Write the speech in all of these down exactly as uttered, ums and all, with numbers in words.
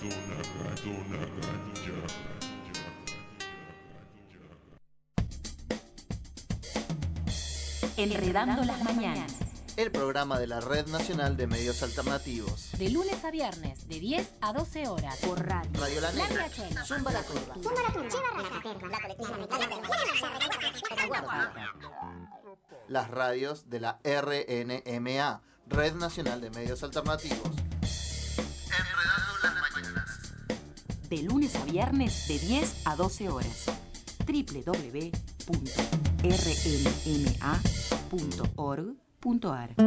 Enredando las mañanas. El programa de la Red Nacional de Medios Alternativos. De lunes a viernes, de diez a doce horas, por radio. Radio La Negra. Zumba la Turba. Zumba la Turba. La colectiva. Las radios de la R N M A, Red Nacional de Medios Alternativos. Enredando las mañanas. De lunes a viernes, de diez a doce horas. doble u doble u doble u punto r n m a punto org punto a r.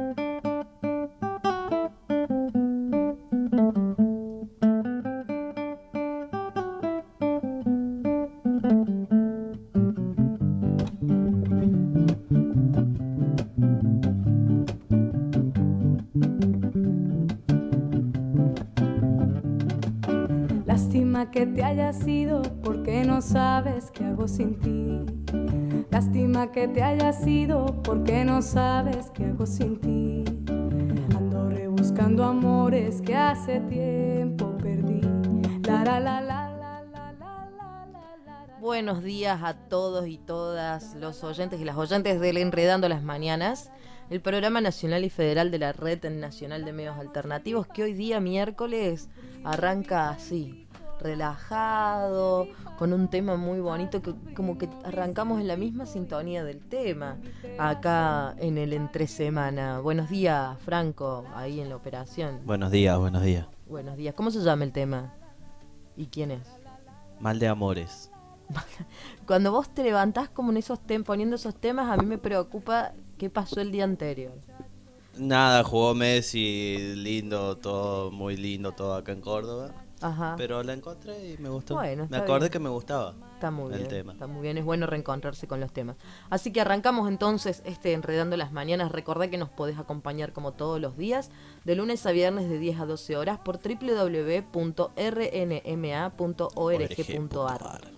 Lástima que te hayas ido, porque no sabes qué hago sin ti. Lástima que te hayas ido, porque no sabes qué hago sin ti. Ando rebuscando amores que hace tiempo perdí. La, la, la, la, la, la, la, la, la. Buenos días a todos y todas los oyentes y las oyentes del Enredando las Mañanas, el programa nacional y federal de la Red Nacional de Medios Alternativos, que hoy día miércoles arranca así, relajado, con un tema muy bonito, que como que arrancamos en la misma sintonía del tema, acá en el entre semana. Buenos días, Franco, ahí en la operación. Buenos días, buenos días. Buenos días. ¿Cómo se llama el tema? ¿Y quién es? Mal de amores. Cuando vos te levantás como en esos temas, poniendo esos temas, a mí me preocupa qué pasó el día anterior. Nada, jugó Messi, lindo, todo, muy lindo todo acá en Córdoba. Ajá. Pero la encontré y me gustó. Bueno, me acordé bien. que me gustaba. Está muy el bien. tema. Está muy bien, es bueno reencontrarse con los temas. Así que arrancamos entonces este Enredando las Mañanas. Recordá que nos podés acompañar como todos los días, de lunes a viernes de diez a doce horas por doble u doble u doble u punto r n m a punto org punto a r.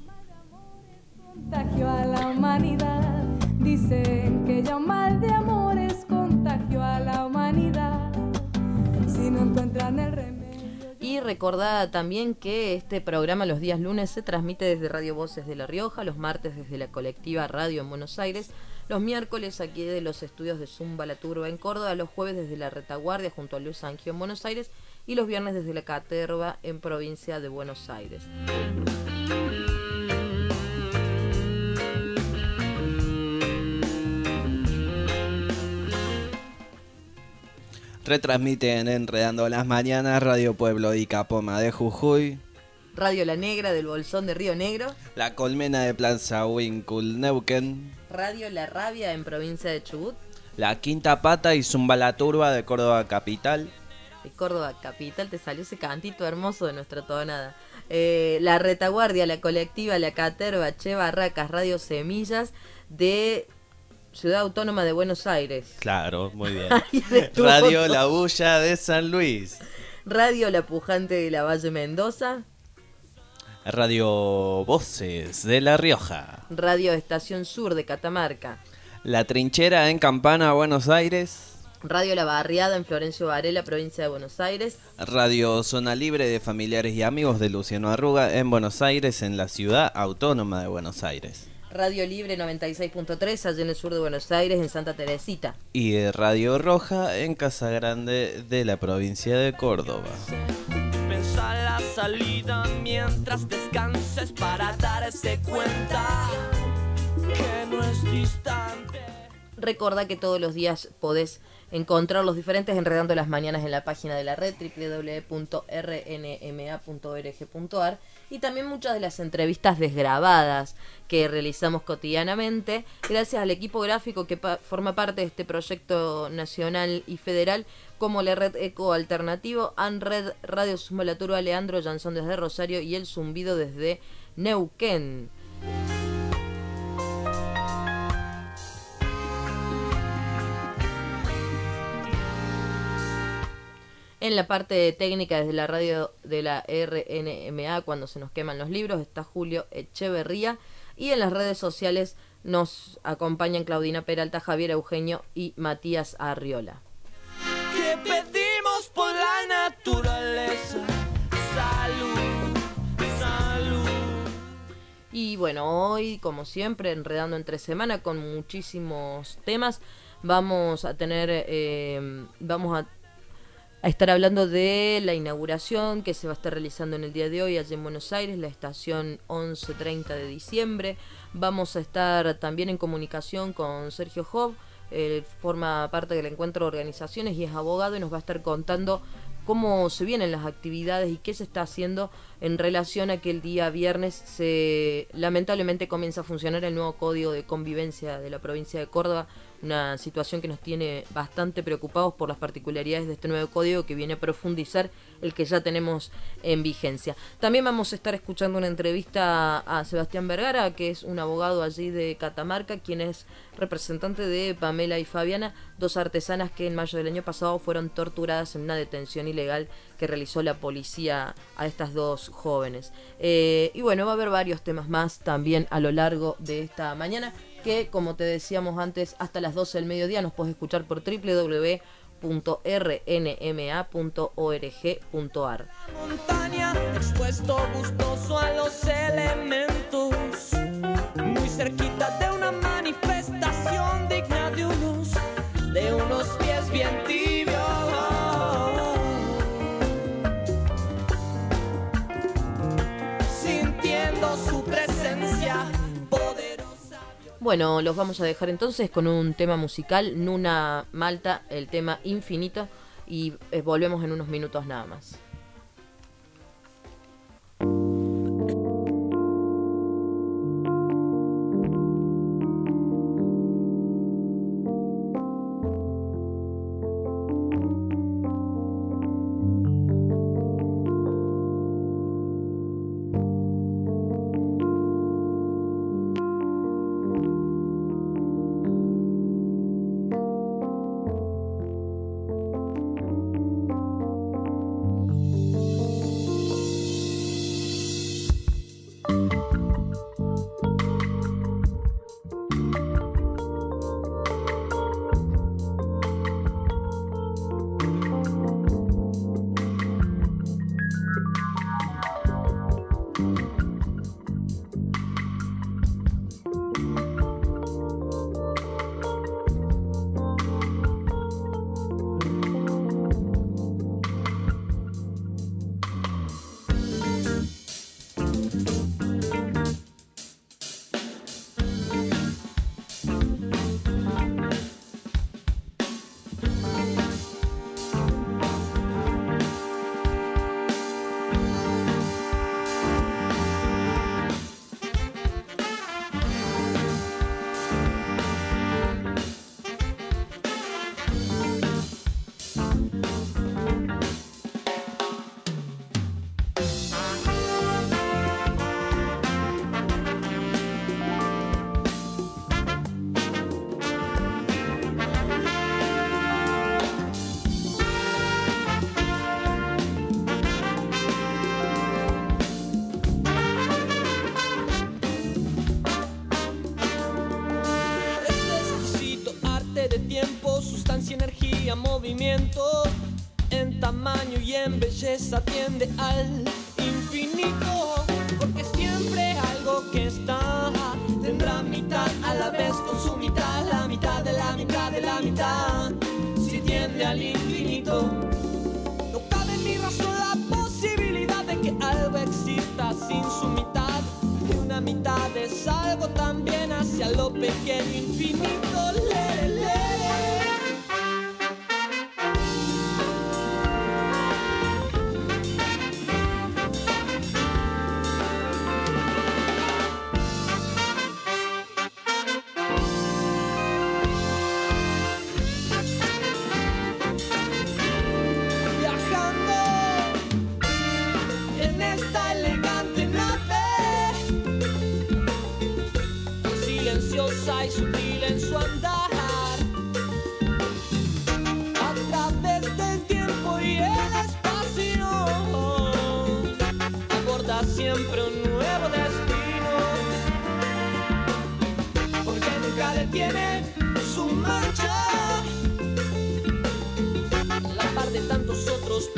Contagió a la humanidad. Dicen que ya un mal de amores contagió a la humanidad. Si no encuentran el remedio. Y recordá también que este programa los días lunes se transmite desde Radio Voces de La Rioja, los martes desde la colectiva Radio en Buenos Aires, los miércoles aquí de los estudios de Zumba la Turba en Córdoba, los jueves desde la Retaguardia junto a Luis Angio en Buenos Aires y los viernes desde la Caterva en provincia de Buenos Aires. Retransmiten Enredando las Mañanas, Radio Pueblo y Capoma de Jujuy, Radio La Negra del Bolsón de Río Negro, La Colmena de Plaza Wincul Neuquén, Radio La Rabia en provincia de Chubut, La Quinta Pata y Zumba la Turba de Córdoba Capital, de Córdoba Capital. Te salió ese cantito hermoso de nuestra tonada. Eh, la Retaguardia, la colectiva, la Caterva, Che Barracas, Radio Semillas de Ciudad Autónoma de Buenos Aires. Claro, muy bien. Radio Radio La Bulla de San Luis, Radio La Pujante de la Valle Mendoza, Radio Voces de La Rioja, Radio Estación Sur de Catamarca, La Trinchera en Campana, Buenos Aires, Radio La Barriada en Florencio Varela, provincia de Buenos Aires, Radio Zona Libre de Familiares y Amigos de Luciano Arruga en Buenos Aires, en la Ciudad Autónoma de Buenos Aires, Radio Libre noventa y seis punto tres allá en el sur de Buenos Aires, en Santa Teresita, y de Radio Roja en Casa Grande de la provincia de Córdoba. Pensa la salida mientras descanses para darse cuenta que no es distante. Recordá que todos los días podés encontrar los diferentes Enredando las Mañanas en la página de la red doble u doble u doble u punto r n m a punto org punto a r y también muchas de las entrevistas desgrabadas que realizamos cotidianamente gracias al equipo gráfico que pa- forma parte de este proyecto nacional y federal, como la Red Eco Alternativo, ANRED, Radio Zumba la Turba, Leandro Jansón desde Rosario y El Zumbido desde Neuquén. En la parte técnica desde la radio de la R N M A, cuando se nos queman los libros, está Julio Echeverría. Y en las redes sociales nos acompañan Claudina Peralta, Javier Eugenio y Matías Arriola. Que pedimos por la naturaleza bueno, hoy, como siempre, enredando entre semana con muchísimos temas, vamos a tener, eh, vamos a, a estar hablando de la inauguración que se va a estar realizando en el día de hoy allí en Buenos Aires, la estación once treinta de diciembre. Vamos a estar también en comunicación con Sergio Job, él forma parte del encuentro de organizaciones y es abogado y nos va a estar contando cómo se vienen las actividades y qué se está haciendo en relación a que el día viernes se lamentablemente comienza a funcionar el nuevo Código de Convivencia de la provincia de Córdoba, una situación que nos tiene bastante preocupados por las particularidades de este nuevo código que viene a profundizar el que ya tenemos en vigencia. También vamos a estar escuchando una entrevista a Sebastián Vergara, que es un abogado allí de Catamarca, quien es representante de Pamela y Fabiana, dos artesanas que en mayo del año pasado fueron torturadas en una detención ilegal que realizó la policía a estas dos jóvenes. Eh, y bueno, va a haber varios temas más también a lo largo de esta mañana, que como te decíamos antes, hasta las doce del mediodía nos puedes escuchar por doble u doble u doble u punto r n m a punto org punto a r. Montaña, expuesto gustoso a los elementos, muy cerquita de una manifestación digna de unos, de unos pies bien tibios. Sintiendo su presencia poderosa. Bueno, los vamos a dejar entonces con un tema musical, Nuna Malta, el tema Infinito, y eh, volvemos en unos minutos nada más. Energía, movimiento, en tamaño y en belleza tiende al infinito, porque siempre algo que está tendrá mitad a la vez con su mitad, la mitad de la mitad de la mitad, si tiende al infinito. No cabe en mi razón la posibilidad de que algo exista sin su mitad, que una mitad es algo también hacia lo pequeño infinito. Le, le, le. Y sutil en su andar, a través del tiempo y el espacio, aborda siempre un nuevo destino, porque nunca detiene su marcha, la par de tantos otros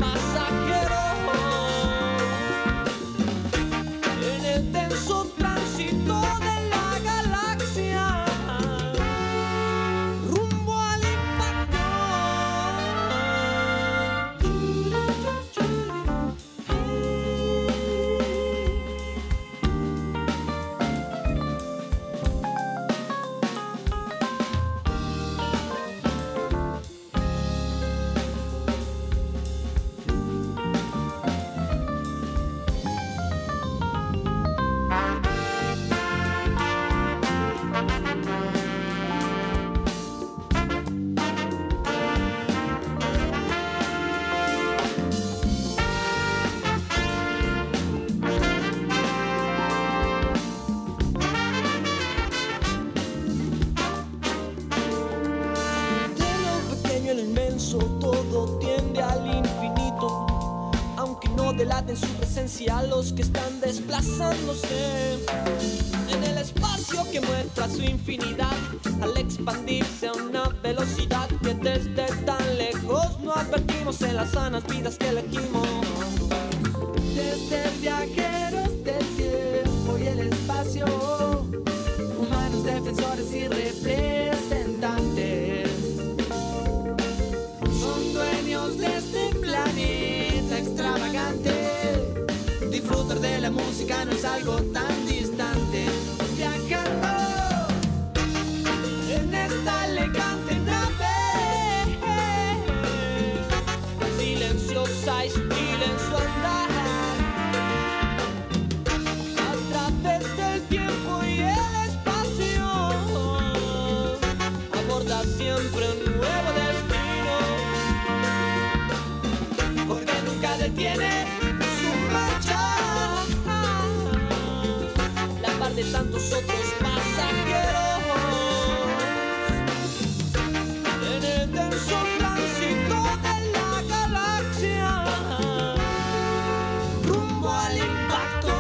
pasajeros, en el denso tránsito en su presencia los que están desplazándose en el espacio que muestra su infinidad al expandirse a una velocidad que desde tan lejos no advertimos en las sanas vidas que elegimos. Desde viajeros del tiempo y el espacio, humanos defensores y representantes, son dueños de este planeta extravagante. Disfrutar de la música no es algo tan distante. Viajando en esta elegante nave, silenciosa y sutil en su andar, a través del tiempo y el espacio, aborda siempre un nuevo destino, porque nunca detiene su marcha, la par de tantos otros pasajeros en el denso tránsito de la galaxia, rumbo al impacto.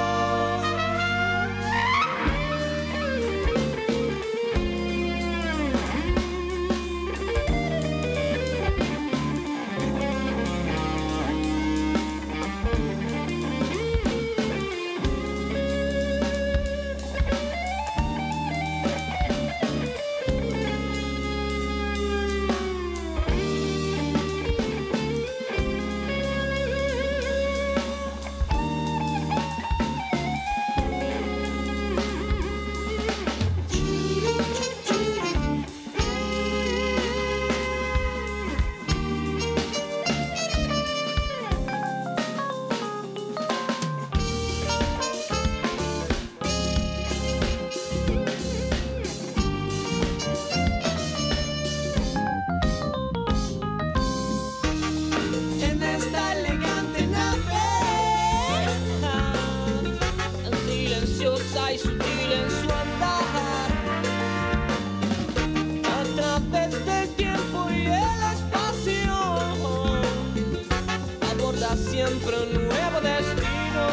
En esta elegante nave, silenciosa y sutil en su andar, a través del tiempo y el espacio, aborda siempre un nuevo destino,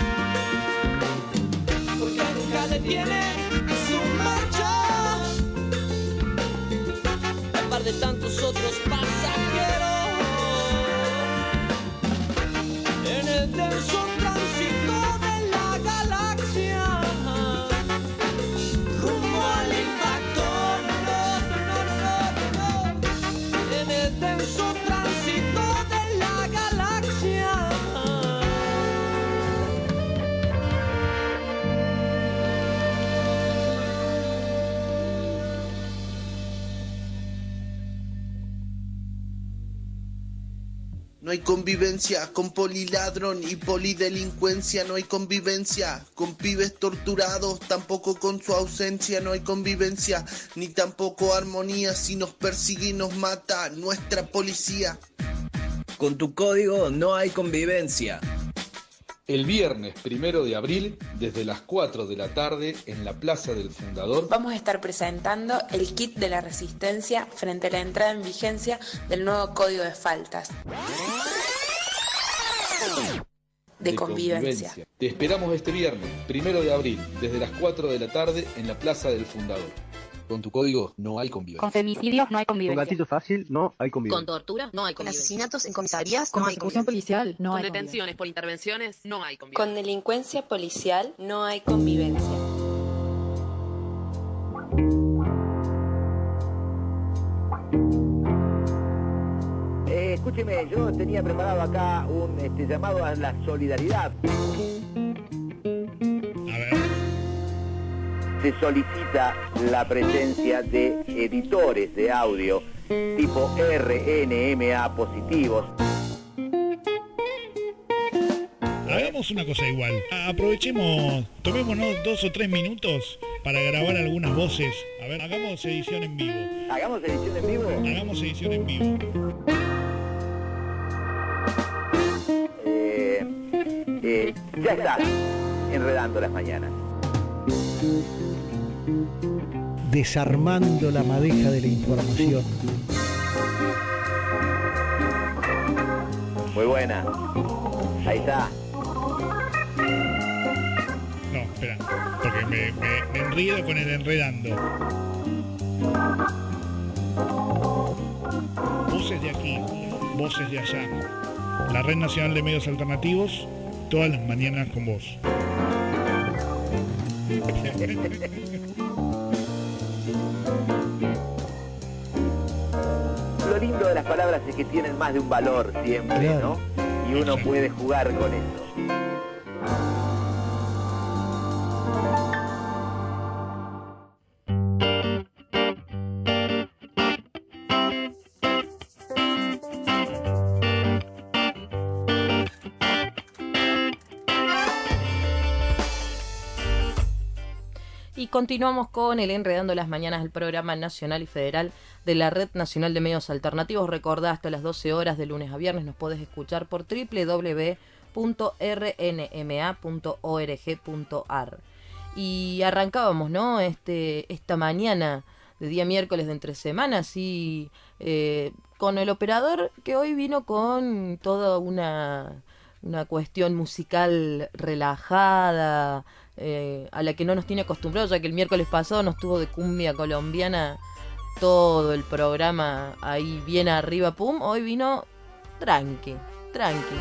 porque nunca detiene su marcha, a par de tantos otros pasajeros en el denso tránsito de la galaxia, rumbo al impacto. No, no, no, no, no. En el denso tránsito de la galaxia. No hay convivencia con poliladrón y polidelincuencia, no hay convivencia con pibes torturados, tampoco con su ausencia, no hay convivencia, ni tampoco armonía, si nos persigue y nos mata nuestra policía. Con tu código no hay convivencia. El viernes primero de abril, desde las cuatro de la tarde, en la Plaza del Fundador, vamos a estar presentando el kit de la resistencia frente a la entrada en vigencia del nuevo Código de Faltas de, de convivencia. convivencia. Te esperamos este viernes primero de abril, desde las cuatro de la tarde, en la Plaza del Fundador. Con tu código no hay convivencia. Con femicidios no hay convivencia. Con gatillo fácil no hay convivencia. Con tortura no hay convivencia. Con asesinatos en comisarías con no hay persecución policial no con hay detenciones por intervenciones no hay convivencia. Con delincuencia policial no hay convivencia. Eh, escúcheme, yo tenía preparado acá un este, llamado a la solidaridad. A ver. Se solicita la presencia de editores de audio tipo R N M A positivos. Hagamos una cosa igual. Aprovechemos, tomémonos dos o tres minutos para grabar algunas voces. A ver, hagamos edición en vivo. ¿Hagamos edición en vivo? Hagamos edición en vivo. Eh, eh, ya está, enredando las mañanas. Desarmando la madeja de la información. Muy buena. Ahí está. No, espera, porque me, me, me enredo con el enredando. Voces de aquí, voces de allá. La Red Nacional de Medios Alternativos, todas las mañanas con vos. Lo lindo de las palabras es que tienen más de un valor siempre, Claro. ¿no? Y uno puede jugar con eso. Y continuamos con el Enredando las Mañanas, el programa nacional y federal de la Red Nacional de Medios Alternativos. Recordá, hasta las doce horas de lunes a viernes nos podés escuchar por doble u doble u doble u punto r n m a punto org punto a r. Y arrancábamos, ¿no? Este, esta mañana de día miércoles de entre semanas y eh, con el operador que hoy vino con toda una, una cuestión musical relajada, Eh, a la que no nos tiene acostumbrados, ya que el miércoles pasado nos tuvo de cumbia colombiana todo el programa ahí bien arriba, pum. Hoy vino tranqui, tranqui.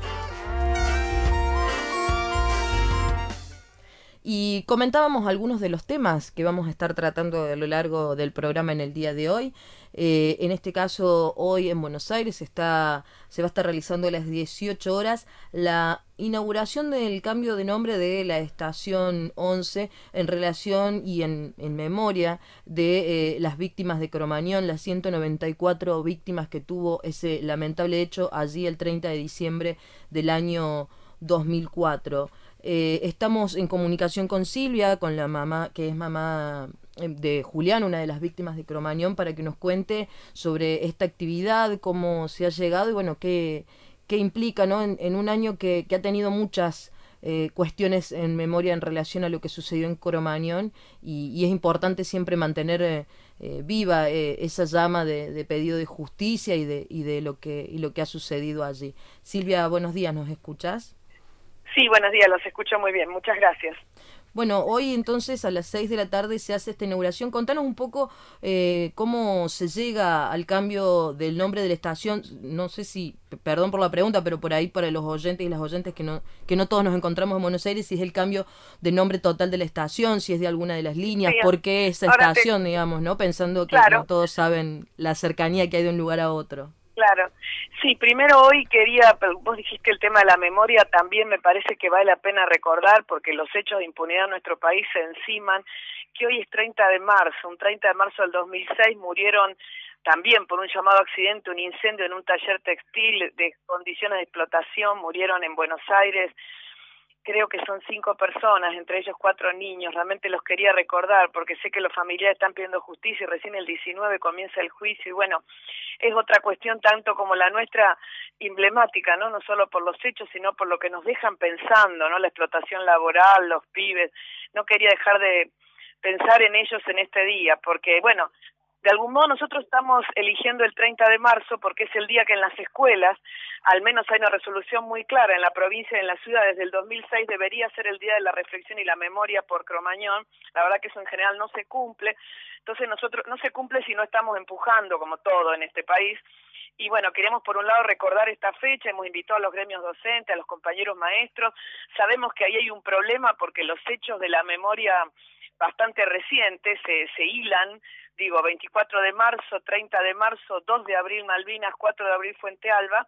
Y comentábamos algunos de los temas que vamos a estar tratando a lo largo del programa en el día de hoy. Eh, en este caso, hoy en Buenos Aires está, se va a estar realizando a las dieciocho horas la inauguración del cambio de nombre de la estación once en relación y en, en memoria de eh, las víctimas de Cromañón, las ciento noventa y cuatro víctimas que tuvo ese lamentable hecho allí el treinta de diciembre del año dos mil cuatro. Eh, estamos en comunicación con Silvia, con la mamá, que es mamá de Julián, una de las víctimas de Cromañón, para que nos cuente sobre esta actividad, cómo se ha llegado y bueno, qué, qué implica, ¿no? en, en un año que, que ha tenido muchas eh, cuestiones en memoria en relación a lo que sucedió en Cromañón y, y es importante siempre mantener eh, eh, viva eh, esa llama de, de pedido de justicia y de, y de lo que, y lo que ha sucedido allí. Silvia, buenos días, ¿nos escuchás? Sí, buenos días, los escucho muy bien, muchas gracias. Bueno, hoy entonces a las seis de la tarde se hace esta inauguración. Contanos un poco eh, cómo se llega al cambio del nombre de la estación. No sé si, perdón por la pregunta, pero por ahí para los oyentes y las oyentes que no que no todos nos encontramos en Buenos Aires, si es el cambio de nombre total de la estación, si es de alguna de las líneas, Sí, por qué esa ahora estación, te... digamos, ¿no? Pensando que Claro. no todos saben la cercanía que hay de un lugar a otro. Claro, sí, primero hoy quería, vos dijiste el tema de la memoria, también me parece que vale la pena recordar, porque los hechos de impunidad en nuestro país se enciman, que hoy es treinta de marzo, un treinta de marzo del dos mil seis murieron también por un llamado accidente, un incendio en un taller textil de condiciones de explotación, murieron en Buenos Aires, creo que son cinco personas, entre ellos cuatro niños, realmente los quería recordar porque sé que los familiares están pidiendo justicia y recién el diecinueve comienza el juicio y bueno, es otra cuestión tanto como la nuestra emblemática, ¿no? No solo por los hechos, sino por lo que nos dejan pensando, ¿no? La explotación laboral, los pibes, no quería dejar de pensar en ellos en este día, porque bueno, de algún modo nosotros estamos eligiendo el treinta de marzo porque es el día que en las escuelas, al menos hay una resolución muy clara en la provincia y en la ciudad, desde el dos mil seis debería ser el día de la reflexión y la memoria por Cromañón, la verdad que eso en general no se cumple, entonces nosotros no se cumple si no estamos empujando como todo en este país, y bueno, queremos por un lado recordar esta fecha, hemos invitado a los gremios docentes, a los compañeros maestros, sabemos que ahí hay un problema porque los hechos de la memoria bastante recientes se, se hilan, digo, veinticuatro de marzo, treinta de marzo, dos de abril Malvinas, cuatro de abril Fuente Alba,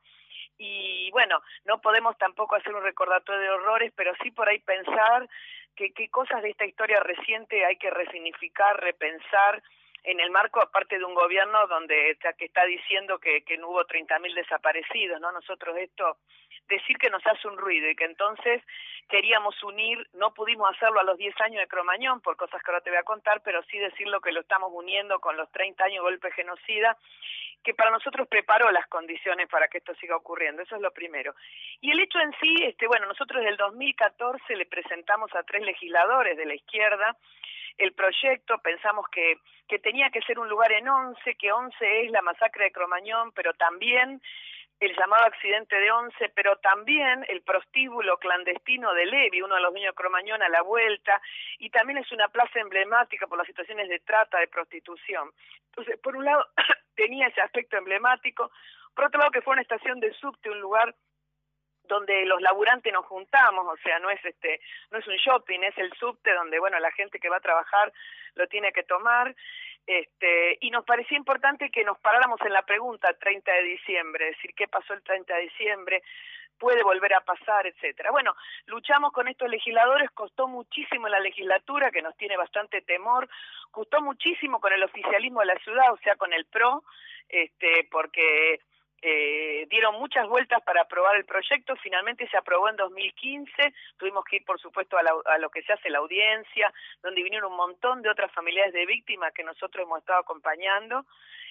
y bueno, no podemos tampoco hacer un recordatorio de horrores, pero sí por ahí pensar que qué cosas de esta historia reciente hay que resignificar, repensar, en el marco aparte de un gobierno donde que está diciendo que, que no hubo treinta mil desaparecidos, ¿no? Nosotros esto, decir que nos hace un ruido y que entonces queríamos unir, no pudimos hacerlo a los diez años de Cromañón, por cosas que ahora te voy a contar, pero sí decirlo que lo estamos uniendo con los treinta años de golpe genocida, que para nosotros preparó las condiciones para que esto siga ocurriendo, eso es lo primero. Y el hecho en sí, este, bueno, nosotros desde el dos mil catorce le presentamos a tres legisladores de la izquierda el proyecto, pensamos que, que tenía que ser un lugar en once, que once es la masacre de Cromañón, pero también el llamado accidente de Once, pero también el prostíbulo clandestino de Levi, uno de los dueños de Cromañón, a la vuelta, y también es una plaza emblemática por las situaciones de trata, de prostitución. Entonces, por un lado, tenía ese aspecto emblemático, por otro lado que fue una estación de subte, un lugar donde los laburantes nos juntamos, o sea, no es este, no es un shopping, es el subte donde, bueno, la gente que va a trabajar lo tiene que tomar, este, y nos parecía importante que nos paráramos en la pregunta treinta de diciembre, es decir, ¿qué pasó el treinta de diciembre? ¿Puede volver a pasar? Etcétera. Bueno, luchamos con estos legisladores, costó muchísimo en la legislatura, que nos tiene bastante temor, costó muchísimo con el oficialismo de la ciudad, o sea, con el P R O, este, porque Eh, dieron muchas vueltas para aprobar el proyecto, finalmente se aprobó en dos mil quince, tuvimos que ir por supuesto a, la, a lo que se hace la audiencia, donde vinieron un montón de otras familiares de víctimas que nosotros hemos estado acompañando,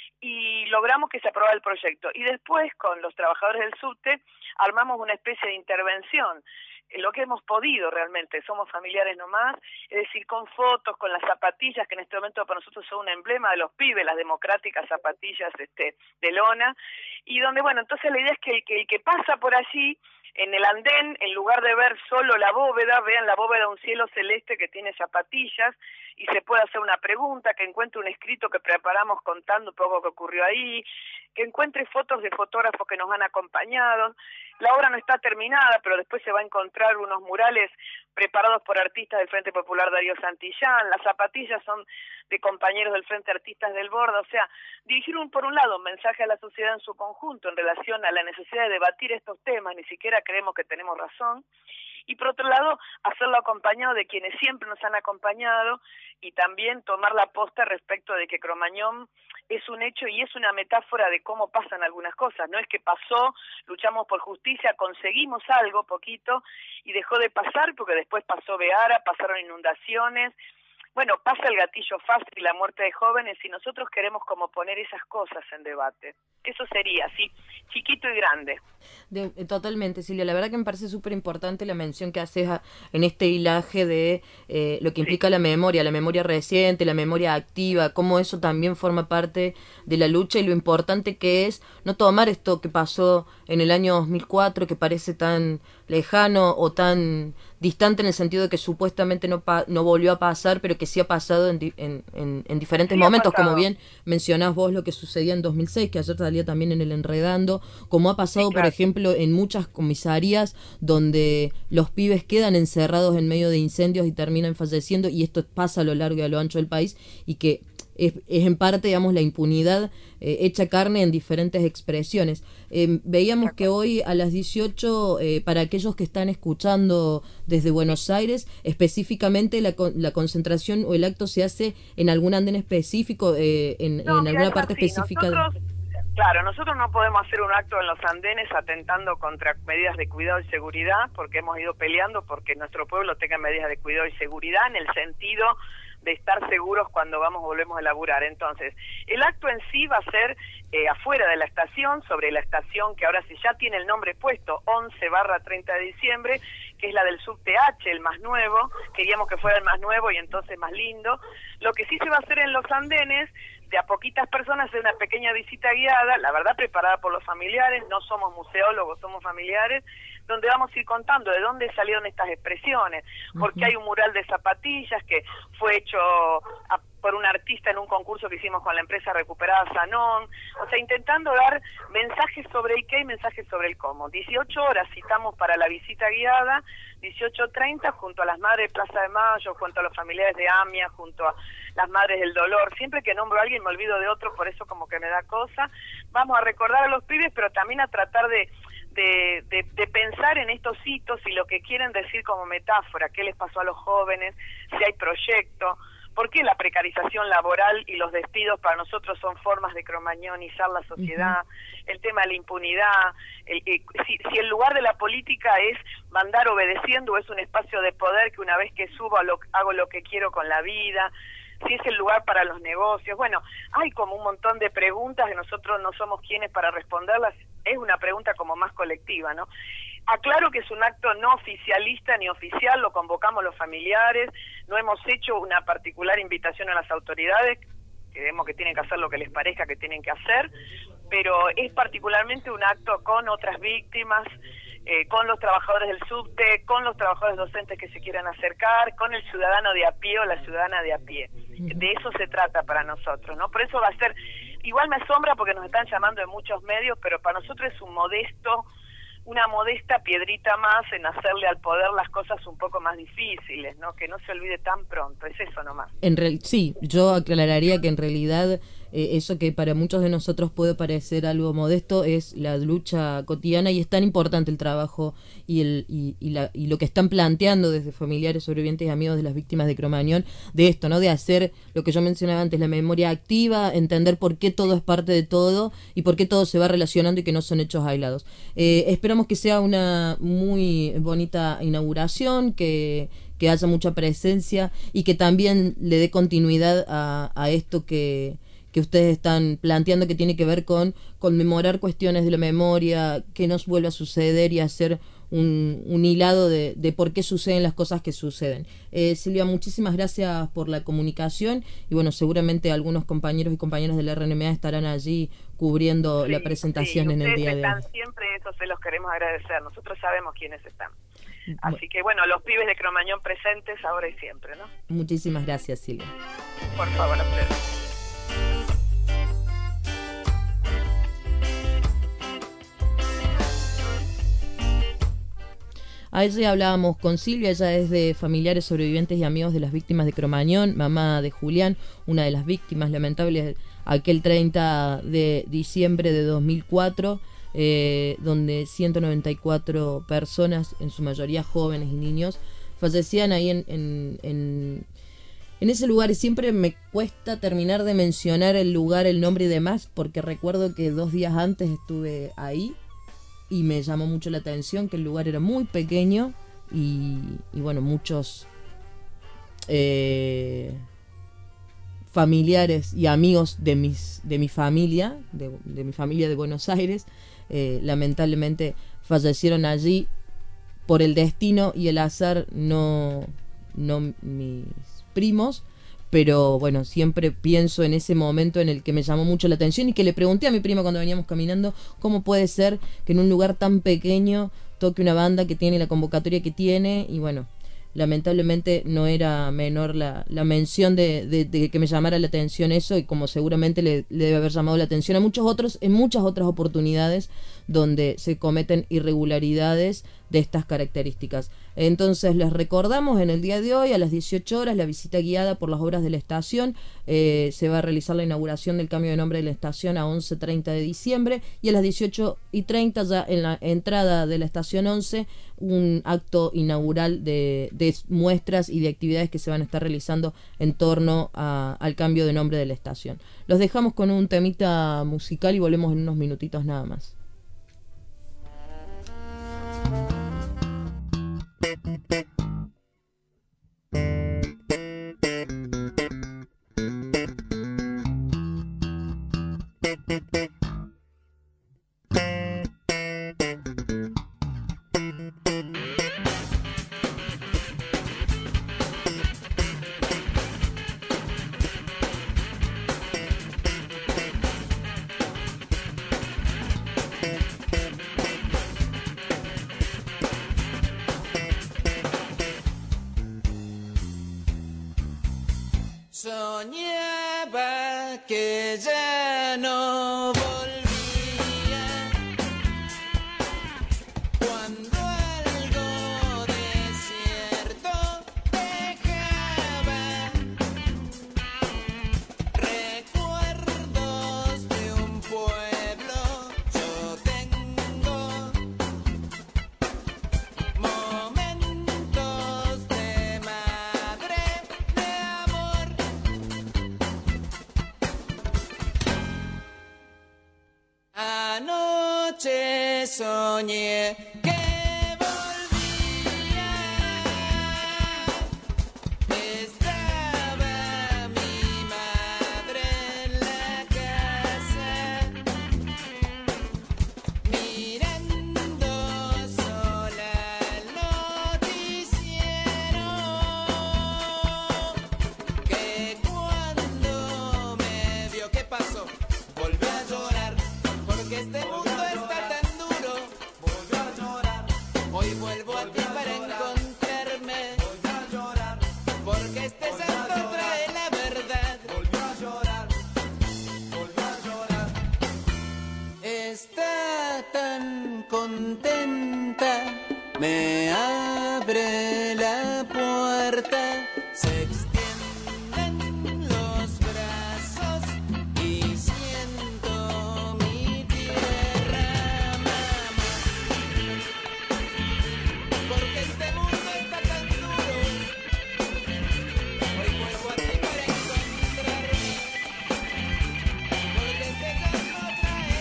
y logramos que se aprobara el proyecto. Y después, con los trabajadores del subte, armamos una especie de intervención, lo que hemos podido realmente, somos familiares nomás, es decir, con fotos, con las zapatillas, que en este momento para nosotros son un emblema de los pibes, las democráticas zapatillas este, de lona, y donde, bueno, entonces la idea es que el, que el que pasa por allí, en el andén, en lugar de ver solo la bóveda, vean la bóveda de un cielo celeste que tiene zapatillas, y se puede hacer una pregunta, que encuentre un escrito que preparamos contando un poco qué ocurrió ahí, que encuentre fotos de fotógrafos que nos han acompañado. La obra no está terminada, pero después se va a encontrar unos murales preparados por artistas del Frente Popular Darío Santillán, las zapatillas son de compañeros del Frente Artistas del Borda, o sea, dirigir un, por un lado un mensaje a la sociedad en su conjunto en relación a la necesidad de debatir estos temas, ni siquiera creemos que tenemos razón, y por otro lado, hacerlo acompañado de quienes siempre nos han acompañado y también tomar la posta respecto de que Cromañón es un hecho y es una metáfora de cómo pasan algunas cosas. No es que pasó, luchamos por justicia, conseguimos algo poquito y dejó de pasar porque después pasó Beara, pasaron inundaciones. Bueno, pasa el gatillo fácil, la muerte de jóvenes, y nosotros queremos como poner esas cosas en debate. Eso sería, sí, chiquito y grande. De, totalmente, Silvia. La verdad que me parece súper importante la mención que haces a, en este hilaje de eh, lo que implica sí. la memoria, la memoria reciente, la memoria activa, cómo eso también forma parte de la lucha y lo importante que es no tomar esto que pasó en el año dos mil cuatro, que parece tan lejano o tan distante en el sentido de que supuestamente no pa no volvió a pasar, pero que sí ha pasado en, di en, en, en diferentes sí momentos, como bien mencionás vos lo que sucedía en dos mil seis, que ayer salía también en el Enredando, como ha pasado, sí, claro. por ejemplo, en muchas comisarías donde los pibes quedan encerrados en medio de incendios y terminan falleciendo, y esto pasa a lo largo y a lo ancho del país, y que es, es en parte, digamos, la impunidad eh, hecha carne en diferentes expresiones. Eh, veíamos que hoy a las dieciocho, eh, para aquellos que están escuchando desde Buenos Aires, específicamente la, la concentración o el acto se hace en algún andén específico, eh, en, no, en mira, alguna parte así, específica. Nosotros, claro, nosotros no podemos hacer un acto en los andenes atentando contra medidas de cuidado y seguridad, porque hemos ido peleando porque nuestro pueblo tenga medidas de cuidado y seguridad en el sentido de estar seguros cuando vamos volvemos a laburar. Entonces, el acto en sí va a ser eh, afuera de la estación, sobre la estación que ahora sí ya tiene el nombre puesto, once barra treinta de diciembre, que es la del subte H, el más nuevo, queríamos que fuera el más nuevo y entonces más lindo. Lo que sí se va a hacer en los andenes, de a poquitas personas, es una pequeña visita guiada, la verdad preparada por los familiares, no somos museólogos, somos familiares, donde vamos a ir contando de dónde salieron estas expresiones, porque uh-huh. hay un mural de zapatillas que fue hecho a, por un artista en un concurso que hicimos con la empresa Recuperada Sanón, o sea, intentando dar mensajes sobre el qué y mensajes sobre el cómo. dieciocho horas citamos para la visita guiada, dieciocho treinta junto a las madres de Plaza de Mayo, junto a los familiares de AMIA, junto a las madres del dolor. Siempre que nombro a alguien me olvido de otro, por eso como que me da cosa. Vamos a recordar a los pibes, pero también a tratar de De, de, de pensar en estos hitos y lo que quieren decir como metáfora, qué les pasó a los jóvenes, si hay proyecto, por qué la precarización laboral y los despidos para nosotros son formas de cromañonizar la sociedad, uh-huh. el tema de la impunidad, el, el, si, si el lugar de la política es mandar obedeciendo o es un espacio de poder que una vez que subo lo, hago lo que quiero con la vida, si es el lugar para los negocios. Bueno, hay como un montón de preguntas que nosotros no somos quienes para responderlas, es una pregunta como más colectiva, ¿no? Aclaro que es un acto no oficialista ni oficial, lo convocamos los familiares, no hemos hecho una particular invitación a las autoridades, creemos que tienen que hacer lo que les parezca que tienen que hacer, pero es particularmente un acto con otras víctimas, eh, con los trabajadores del subte, con los trabajadores docentes que se quieran acercar, con el ciudadano de a pie o la ciudadana de a pie. De eso se trata para nosotros, ¿no? Por eso va a ser, igual me asombra porque nos están llamando de muchos medios, pero para nosotros es un modesto, una modesta piedrita más en hacerle al poder las cosas un poco más difíciles, ¿no? Que no se olvide tan pronto, es eso nomás. En real, sí, yo aclararía que en realidad eh, eso que para muchos de nosotros puede parecer algo modesto es la lucha cotidiana, y es tan importante el trabajo y el y, y, la, y lo que están planteando desde familiares, sobrevivientes y amigos de las víctimas de Cromañón, de esto, ¿no? De hacer lo que yo mencionaba antes, la memoria activa, entender por qué todo es parte de todo y por qué todo se va relacionando y que no son hechos aislados. Eh, esperamos que sea una muy bonita inauguración, que que haya mucha presencia y que también le dé continuidad a, a esto que, que ustedes están planteando, que tiene que ver con conmemorar cuestiones de la memoria, que nos vuelva a suceder y hacer un, un hilado de, de por qué suceden las cosas que suceden. Eh, Silvia, muchísimas gracias por la comunicación y bueno, seguramente algunos compañeros y compañeras del R N M A estarán allí cubriendo sí, la presentación sí, en el día de hoy. Están siempre, eso se los queremos agradecer, nosotros sabemos quiénes están. Así que bueno, los pibes de Cromañón presentes ahora y siempre, ¿no? Muchísimas gracias, Silvia. Por favor, a ustedes. Ayer hablábamos con Silvia, ella es de familiares, sobrevivientes y amigos de las víctimas de Cromañón, mamá de Julián, una de las víctimas lamentables, aquel treinta de diciembre de dos mil cuatro, eh, donde ciento noventa y cuatro personas, en su mayoría jóvenes y niños, fallecían ahí en, en, en, en ese lugar. Y siempre me cuesta terminar de mencionar el lugar, el nombre y demás, porque recuerdo que dos días antes estuve ahí y me llamó mucho la atención que el lugar era muy pequeño y, y bueno, muchos eh, familiares y amigos de mis de mi familia, de, de mi familia de Buenos Aires, eh, lamentablemente fallecieron allí por el destino y el azar, no, no mis primos. Pero bueno, siempre pienso en ese momento en el que me llamó mucho la atención y que le pregunté a mi prima cuando veníamos caminando cómo puede ser que en un lugar tan pequeño toque una banda que tiene la convocatoria que tiene. Y bueno, lamentablemente no era menor la, la mención de, de, de que me llamara la atención eso, y como seguramente le, le debe haber llamado la atención a muchos otros en muchas otras oportunidades donde se cometen irregularidades de estas características. Entonces les recordamos en el día de hoy a las dieciocho horas la visita guiada por las obras de la estación. Eh, se va a realizar la inauguración del cambio de nombre de la estación a once treinta de diciembre, y a las dieciocho y treinta ya en la entrada de la estación once un acto inaugural de, de muestras y de actividades que se van a estar realizando en torno a, al cambio de nombre de la estación. Los dejamos con un temita musical y volvemos en unos minutitos nada más. Soñaba que ya no volvía, cuando algo desierto dejaba recuerdos de un pueblo. Yo tengo momentos de madre, de amor. me abre la puerta, se extienden los brazos y siento mi tierra, mamá, porque este mundo está tan duro, hoy vuelvo a ti para encontrarme, porque este campo trae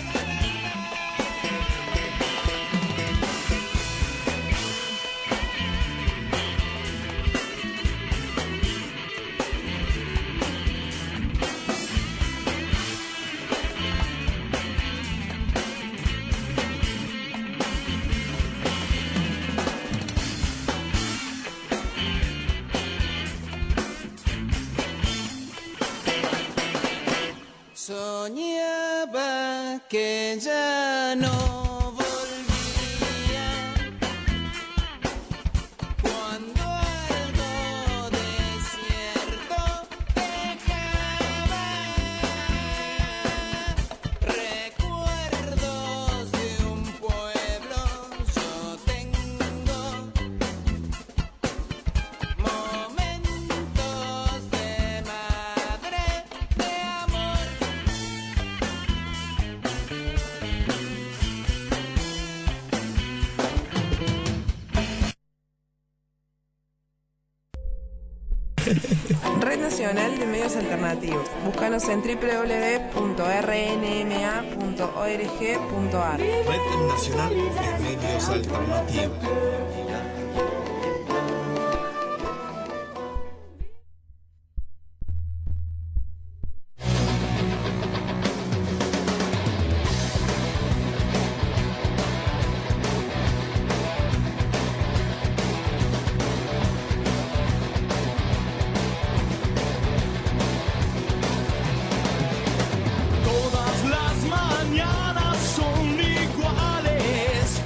soñaba que ya no volvía cuando algo desierto dejaba recuerdos de un pueblo. Yo tengo momentos de madre, de amor. Red Nacional de Medios Alternativos. Búscanos en doble u doble u doble u punto r n m a punto org punto a r. Red Nacional de Medios Alternativos. Todas las mañanas son iguales.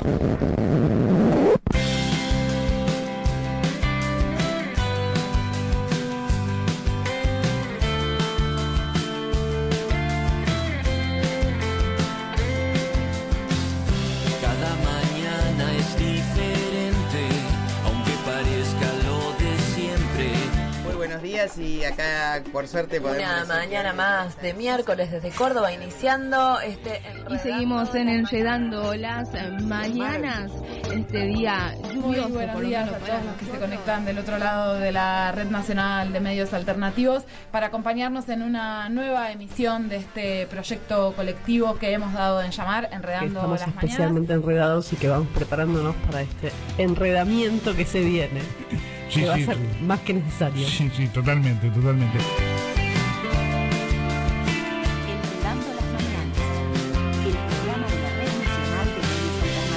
Cada mañana es diferente, aunque parezca lo de siempre. Muy buenos días y acá por suerte podemos... Una decir mañana que- más de miércoles desde Córdoba, iniciando este Y seguimos en Enredando las Mañanas, este día Muy lluvioso. buenos por lo días menos a para todos los que se nosotros. conectan del otro lado de la Red Nacional de Medios Alternativos para acompañarnos en una nueva emisión de este proyecto colectivo que hemos dado en llamar que Enredando estamos las Mañanas. especialmente enredados y que vamos preparándonos para este enredamiento que se viene, Sí, que va sí, a ser sí. más que necesario. Sí, sí, totalmente, totalmente. Enredando las mañanas, el programa de la Red Nacional de Medios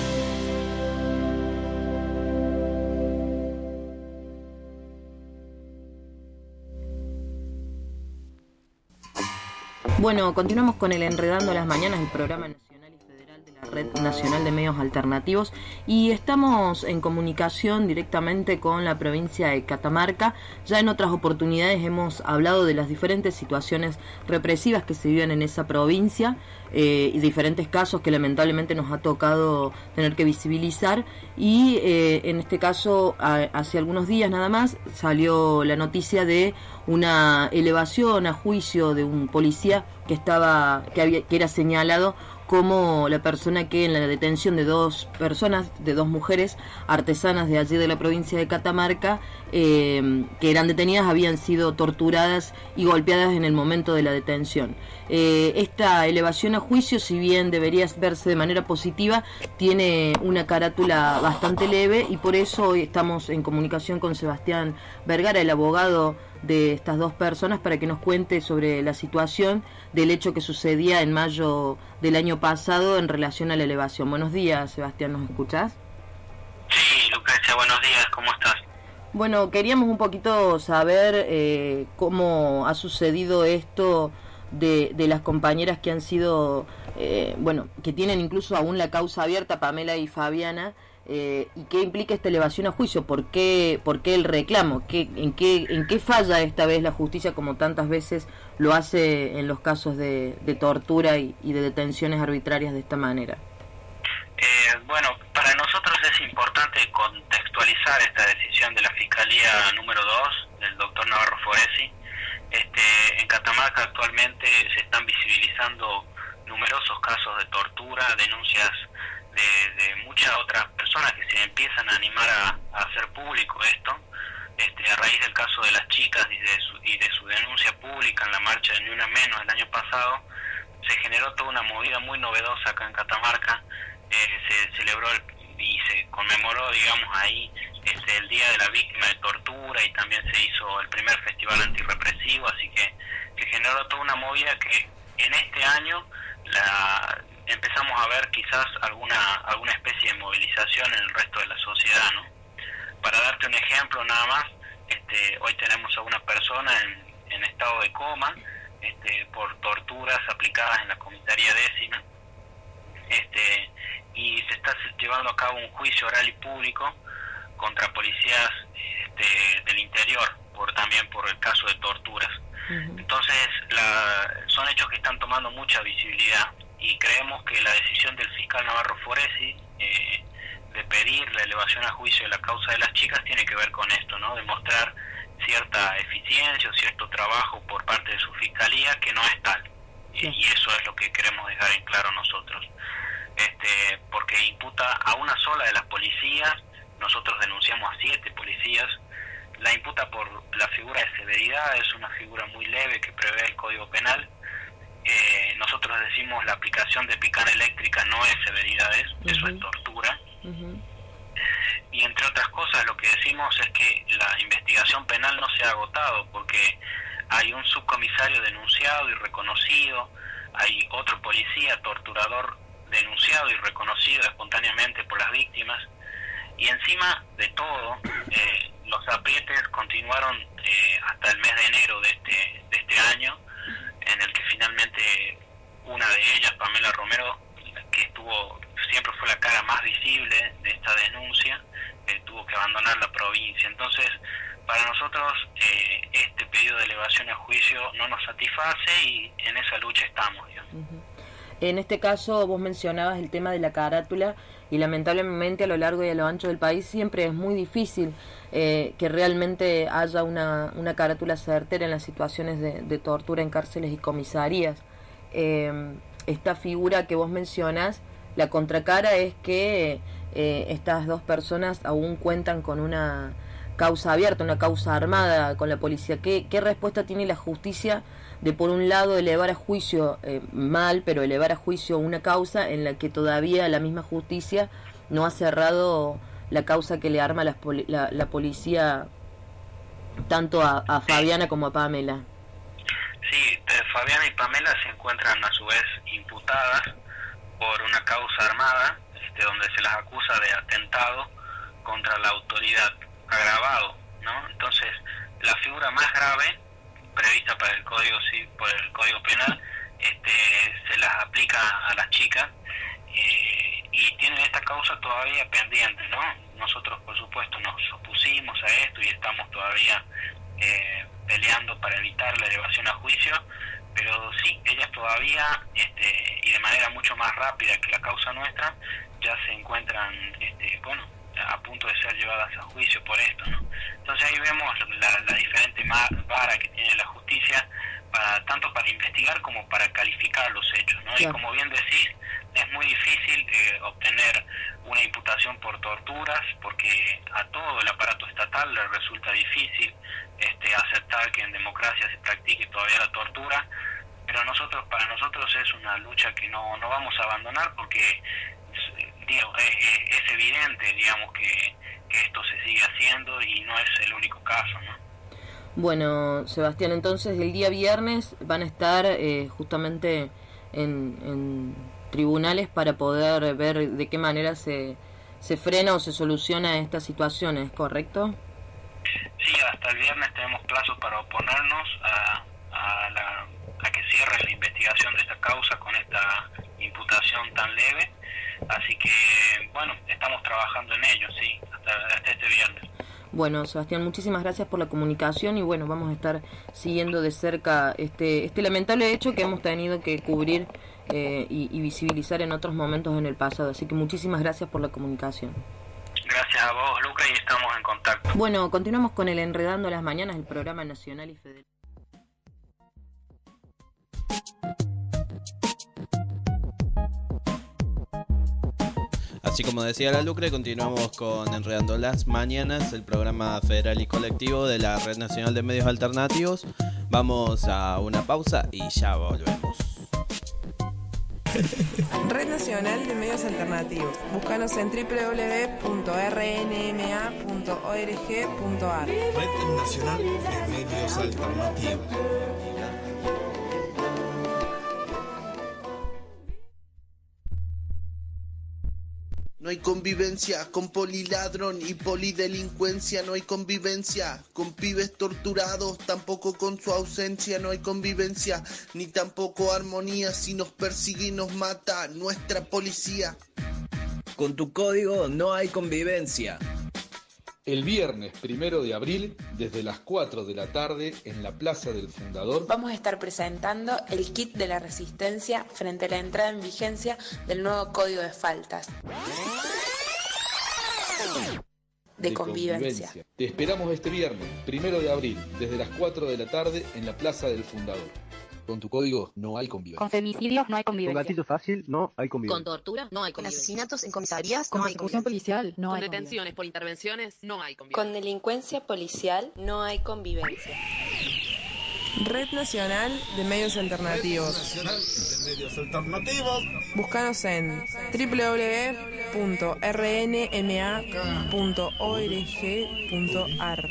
Alternativos. Bueno, continuamos con el Enredando las Mañanas, el programa nacional y federal de la Red Nacional de Medios Alternativos, y estamos en comunicación directamente con la provincia de Catamarca. Ya en otras oportunidades hemos hablado de las diferentes situaciones represivas que se viven en esa provincia eh, y diferentes casos que lamentablemente nos ha tocado tener que visibilizar, y eh, en este caso a, hace algunos días nada más salió la noticia de una elevación a juicio de un policía que estaba que había que era señalado como la persona que en la detención de dos personas, de dos mujeres artesanas de allí de la provincia de Catamarca, eh, que eran detenidas, habían sido torturadas y golpeadas en el momento de la detención. Eh, esta elevación a juicio, si bien debería verse de manera positiva, tiene una carátula bastante leve, y por eso hoy estamos en comunicación con Sebastián Vergara, el abogado de estas dos personas, para que nos cuente sobre la situación del hecho que sucedía en mayo del año pasado en relación a la elevación. Buenos días, Sebastián, ¿nos escuchás? Sí, Lucrecia, buenos días, ¿cómo estás? Bueno, queríamos un poquito saber eh, cómo ha sucedido esto de, de las compañeras que han sido, eh, bueno, que tienen incluso aún la causa abierta, Pamela y Fabiana, eh, y qué implica esta elevación a juicio, por qué, por qué el reclamo, ¿Qué, en, qué, en qué falla esta vez la justicia, como tantas veces lo hace en los casos de, de tortura y, y de detenciones arbitrarias de esta manera. Eh, bueno, para nosotros es importante contextualizar puntualizar esta decisión de la Fiscalía número dos, del doctor Navarro Foresi. Este, en Catamarca actualmente se están visibilizando numerosos casos de tortura, denuncias de, de muchas otras personas que se empiezan a animar a, a hacer público esto. Este, a raíz del caso de las chicas y de, su, y de su denuncia pública en la marcha de Ni Una Menos el año pasado, se generó toda una movida muy novedosa acá en Catamarca. Eh, se celebró el, y se conmemoró, digamos, ahí este, el Día de la Víctima de Tortura, y también se hizo el primer festival antirrepresivo, así que se generó toda una movida que en este año la empezamos a ver quizás alguna alguna especie de movilización en el resto de la sociedad, ¿no? Para darte un ejemplo nada más, este, hoy tenemos a una persona en, en estado de coma este, por torturas aplicadas en la comisaría décima, este, y se está llevando a cabo un juicio oral y público contra policías este, del interior, por también por el caso de torturas. Uh-huh. Entonces, la, son hechos que están tomando mucha visibilidad, y creemos que la decisión del fiscal Navarro Foresi eh, de pedir la elevación a juicio de la causa de las chicas tiene que ver con esto, ¿no? Demostrar cierta eficiencia o cierto trabajo por parte de su fiscalía que no es tal. Sí. Y, y eso es lo que queremos dejar en claro nosotros. Este, porque imputa a una sola de las policías, nosotros denunciamos a siete policías, la imputa por la figura de severidad, es una figura muy leve que prevé el Código Penal. Eh, nosotros decimos la aplicación de picana eléctrica no es severidades, uh-huh. Eso es tortura. Uh-huh. Y entre otras cosas lo que decimos es que la investigación penal no se ha agotado, porque hay un subcomisario denunciado y reconocido, hay otro policía torturador denunciado y reconocido espontáneamente por las víctimas, y encima de todo eh, los aprietes continuaron eh, hasta el mes de enero de este, de este año, en el que finalmente una de ellas, Pamela Romero, que estuvo siempre fue la cara más visible de esta denuncia, eh, tuvo que abandonar la provincia. Entonces, para nosotros eh, este pedido de elevación a juicio no nos satisface, y en esa lucha estamos, digamos. Uh-huh. En este caso vos mencionabas el tema de la carátula, y lamentablemente a lo largo y a lo ancho del país siempre es muy difícil eh, que realmente haya una, una carátula certera en las situaciones de, de tortura en cárceles y comisarías. Eh, esta figura que vos mencionas, la contracara es que eh, estas dos personas aún cuentan con una causa abierta, una causa armada con la policía. ¿Qué, qué respuesta tiene la justicia de, por un lado, elevar a juicio, eh, mal, pero elevar a juicio una causa en la que todavía la misma justicia no ha cerrado la causa que le arma la, la, la policía tanto a, a Fabiana como a Pamela? Sí, eh, Fabiana y Pamela se encuentran a su vez imputadas por una causa armada, este, donde se las acusa de atentado contra la autoridad, agravado, ¿no? Entonces, la figura más grave prevista para el código sí, por el Código Penal, este, se las aplica a las chicas eh, y tienen esta causa todavía pendiente, ¿no? Nosotros, por supuesto, nos opusimos a esto y estamos todavía eh, peleando para evitar la elevación a juicio, pero sí, ellas todavía, este, y de manera mucho más rápida que la causa nuestra, ya se encuentran, este, bueno, a punto de ser llevadas a juicio por esto, ¿no? Entonces ahí vemos la, la diferente vara que tiene la justicia, para tanto para investigar como para calificar los hechos, ¿no? Claro. Y como bien decís, es muy difícil eh, obtener una imputación por torturas, porque a todo el aparato estatal le resulta difícil este, aceptar que en democracia se practique todavía la tortura, pero nosotros para nosotros es una lucha que no, no vamos a abandonar, porque digo, eh, es evidente, digamos, que, que esto se sigue haciendo y no es el único caso, ¿no? Bueno, Sebastián, entonces el día viernes van a estar eh, justamente en, en tribunales para poder ver de qué manera se, se frena o se soluciona estas situaciones, ¿correcto? Sí, hasta el viernes tenemos plazos para oponernos a, a, la, a que cierre la investigación de esta causa con esta imputación tan leve. Así que, bueno, estamos trabajando en ello, sí, hasta, hasta este viernes. Bueno, Sebastián, muchísimas gracias por la comunicación y bueno, vamos a estar siguiendo de cerca este este lamentable hecho que hemos tenido que cubrir eh, y, y visibilizar en otros momentos en el pasado. Así que muchísimas gracias por la comunicación. Gracias a vos, Lucas. y estamos en contacto. Bueno, continuamos con el Enredando las Mañanas, el programa nacional y federal. Así como decía la Lucre, continuamos con Enredando las Mañanas, el programa federal y colectivo de la Red Nacional de Medios Alternativos. Vamos a una pausa y ya volvemos. Red Nacional de Medios Alternativos. Búscanos en doble u doble u doble u punto r n m a punto org punto a r. Red Nacional de Medios Alternativos. No hay convivencia con poliladrón y polidelincuencia, no hay convivencia con pibes torturados, tampoco con su ausencia, no hay convivencia, ni tampoco armonía si nos persigue y nos mata nuestra policía. Con tu código no hay convivencia. El viernes primero de abril, desde las cuatro de la tarde, en la Plaza del Fundador, vamos a estar presentando el kit de la resistencia frente a la entrada en vigencia del nuevo Código de Faltas de, de convivencia. convivencia. Te esperamos este viernes primero de abril, desde las cuatro de la tarde, en la Plaza del Fundador. Con tu código no hay convivencia. Con femicidios no hay convivencia. Con gatillo fácil no hay convivencia. Con tortura no hay Con convivencia. asesinatos en comisarías Con no hay persecución convivencia. policial no Con hay detenciones por intervenciones no hay convivencia. Con delincuencia policial no hay convivencia. Red Nacional de Medios Alternativos. Red Nacional de Medios Alternativos. Búscanos en doble u doble u doble u punto r n m a punto org punto a r.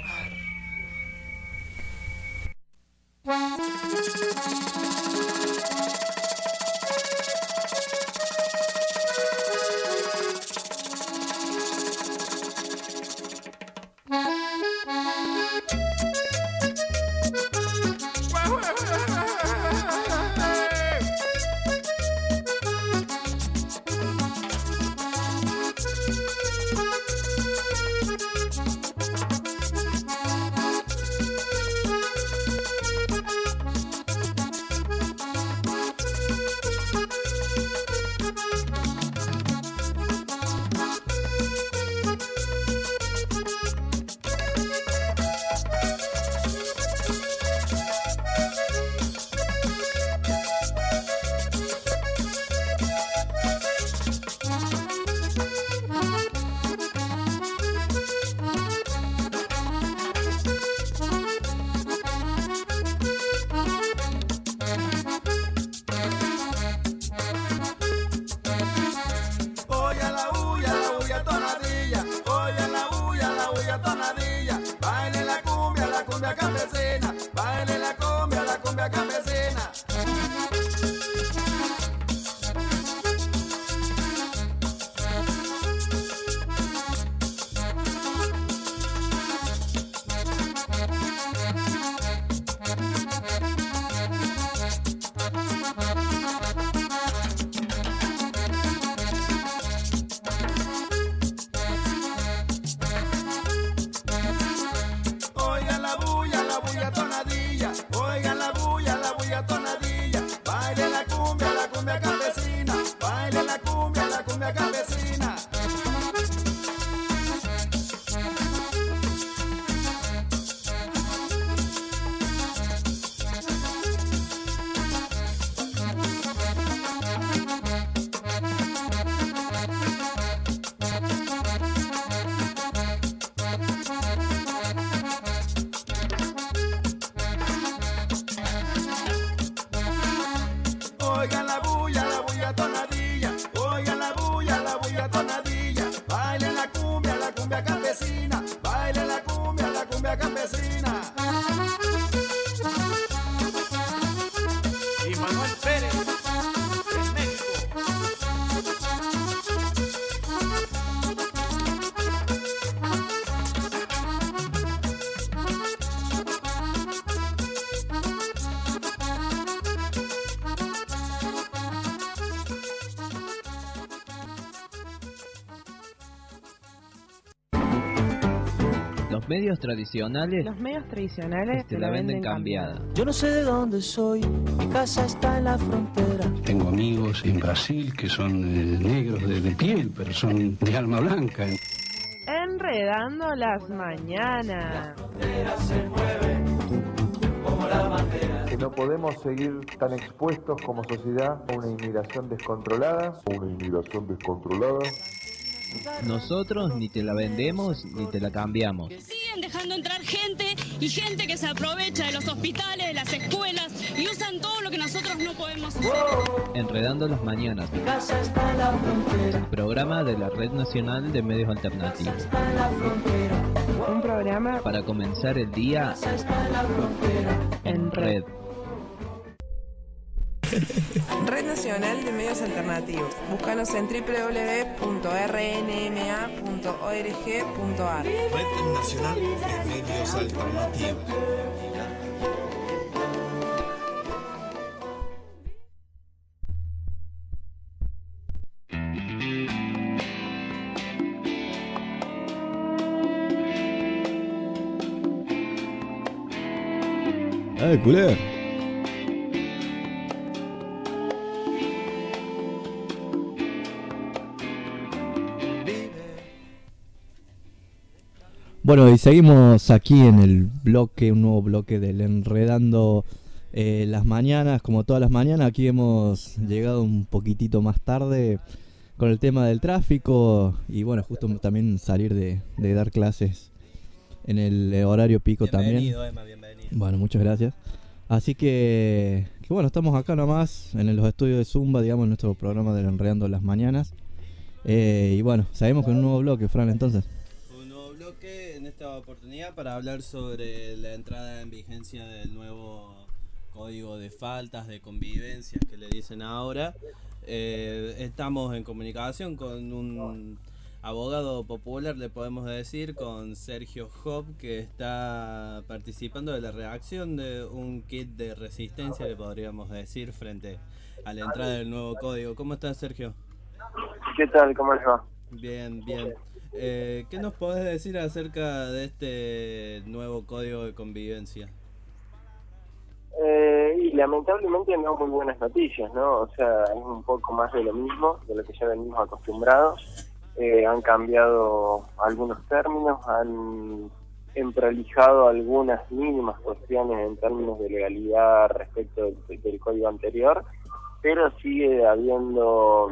Los medios tradicionales, Los medios tradicionales te la venden cambiada. Yo no sé de dónde soy, mi casa está en la frontera. Tengo amigos en Brasil que son eh, negros de, de piel, pero son de alma blanca. Enredando las mañanas. Que no podemos seguir tan expuestos como sociedad a una inmigración descontrolada. Una inmigración descontrolada. Nosotros ni te la vendemos ni te la cambiamos. Siguen dejando entrar gente y gente que se aprovecha de los hospitales, de las escuelas y usan todo lo que nosotros no podemos hacer. Enredando las mañanas. El programa de la Red Nacional de Medios Alternativos. Un programa para comenzar el día en red. Red Nacional de Medios Alternativos. Búscanos en doble u doble u doble u punto r n m a punto org punto a r. Red Nacional de Medios Alternativos. ¡Eh, culé! Bueno, y seguimos aquí en el bloque, un nuevo bloque del Enredando eh, las Mañanas, como todas las mañanas. Aquí hemos llegado un poquitito más tarde con el tema del tráfico y bueno, justo también salir de, de dar clases en el horario pico bienvenido, también. Emma, bienvenido. Bueno, muchas gracias. Así que, que bueno, estamos acá nomás en los estudios de Zumba, digamos, nuestro programa del Enredando las Mañanas. Eh, y bueno, seguimos con un nuevo bloque, Fran, entonces. En esta oportunidad para hablar sobre la entrada en vigencia del nuevo código de faltas, de convivencias que le dicen ahora. Eh, estamos en comunicación con un abogado popular, le podemos decir, con Sergio Job, que está participando de la redacción de un kit de resistencia, le podríamos decir, frente a la entrada del nuevo código. ¿Cómo estás, Sergio? ¿Qué tal? ¿Cómo les va? Bien, bien. Eh, ¿Qué nos podés decir acerca de este nuevo código de convivencia? Eh, y lamentablemente no muy buenas noticias, ¿no? O sea, es un poco más de lo mismo, de lo que ya venimos acostumbrados. Eh, han cambiado algunos términos, han emprolijado algunas mínimas cuestiones en términos de legalidad respecto del, del código anterior, pero sigue habiendo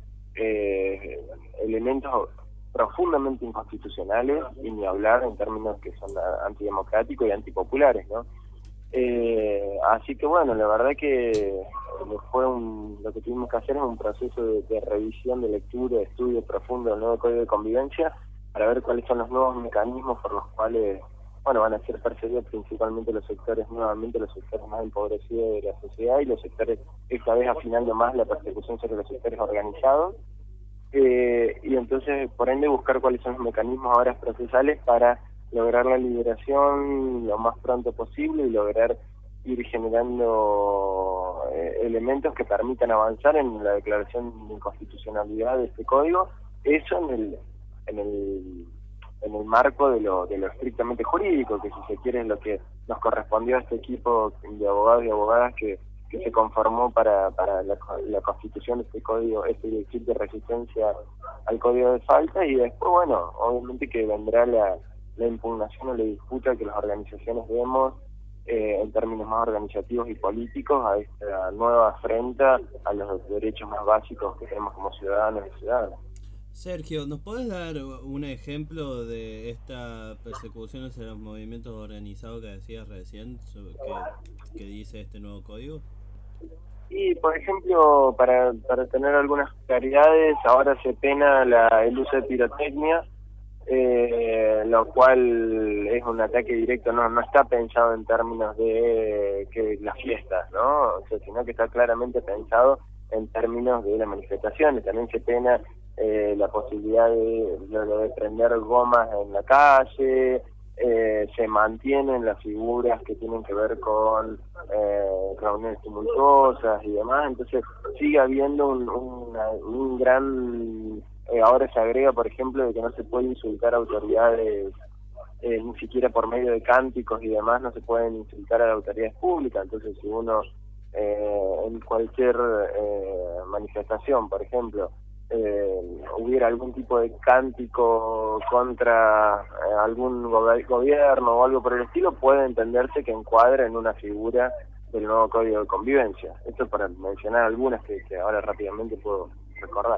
eh, elementos profundamente inconstitucionales, y ni hablar en términos que son antidemocráticos y antipopulares, ¿no? Eh, así que bueno, la verdad que fue un, lo que tuvimos que hacer es un proceso de, de revisión, de lectura, de estudio profundo del nuevo código de convivencia para ver cuáles son los nuevos mecanismos por los cuales, bueno, van a ser perseguidos principalmente los sectores, nuevamente los sectores más empobrecidos de la sociedad, y los sectores, esta vez afinando más la persecución sobre los sectores organizados. Eh, y entonces, por ende, buscar cuáles son los mecanismos ahora procesales para lograr la liberación lo más pronto posible y lograr ir generando eh, elementos que permitan avanzar en la declaración de inconstitucionalidad de este código. Eso en el en el en el marco de lo de lo estrictamente jurídico, que si se quiere es lo que nos correspondió a este equipo de abogados y abogadas que que se conformó para para la, la constitución de este código, este kit de resistencia al código de falta. Y después, bueno, obviamente que vendrá la, la impugnación o la disputa que las organizaciones vemos eh, en términos más organizativos y políticos a esta nueva afrenta a los derechos más básicos que tenemos como ciudadanos y ciudadanas. Sergio, ¿nos podés dar un ejemplo de esta persecución hacia los movimientos organizados que decías recién, que, que dice este nuevo código? Y, por ejemplo, para, para tener algunas claridades, ahora se pena la, el uso de pirotecnia, eh, lo cual es un ataque directo, no no está pensado en términos de que las fiestas, ¿no? O sea, sino que está claramente pensado en términos de las manifestaciones. También se pena eh, la posibilidad de, de, de prender gomas en la calle. Eh, se mantienen las figuras que tienen que ver con eh, reuniones tumultuosas y demás. Entonces sigue habiendo un, una, un gran eh, ahora se agrega, por ejemplo, de que no se puede insultar a autoridades, eh, ni siquiera por medio de cánticos y demás no se pueden insultar a las autoridades públicas. Entonces si uno eh, en cualquier eh, manifestación, por ejemplo, eh, hubiera algún tipo de cántico contra eh, algún gobe- gobierno o algo por el estilo, puede entenderse que encuadra en una figura del nuevo Código de Convivencia. Esto para mencionar algunas que, que ahora rápidamente puedo recordar.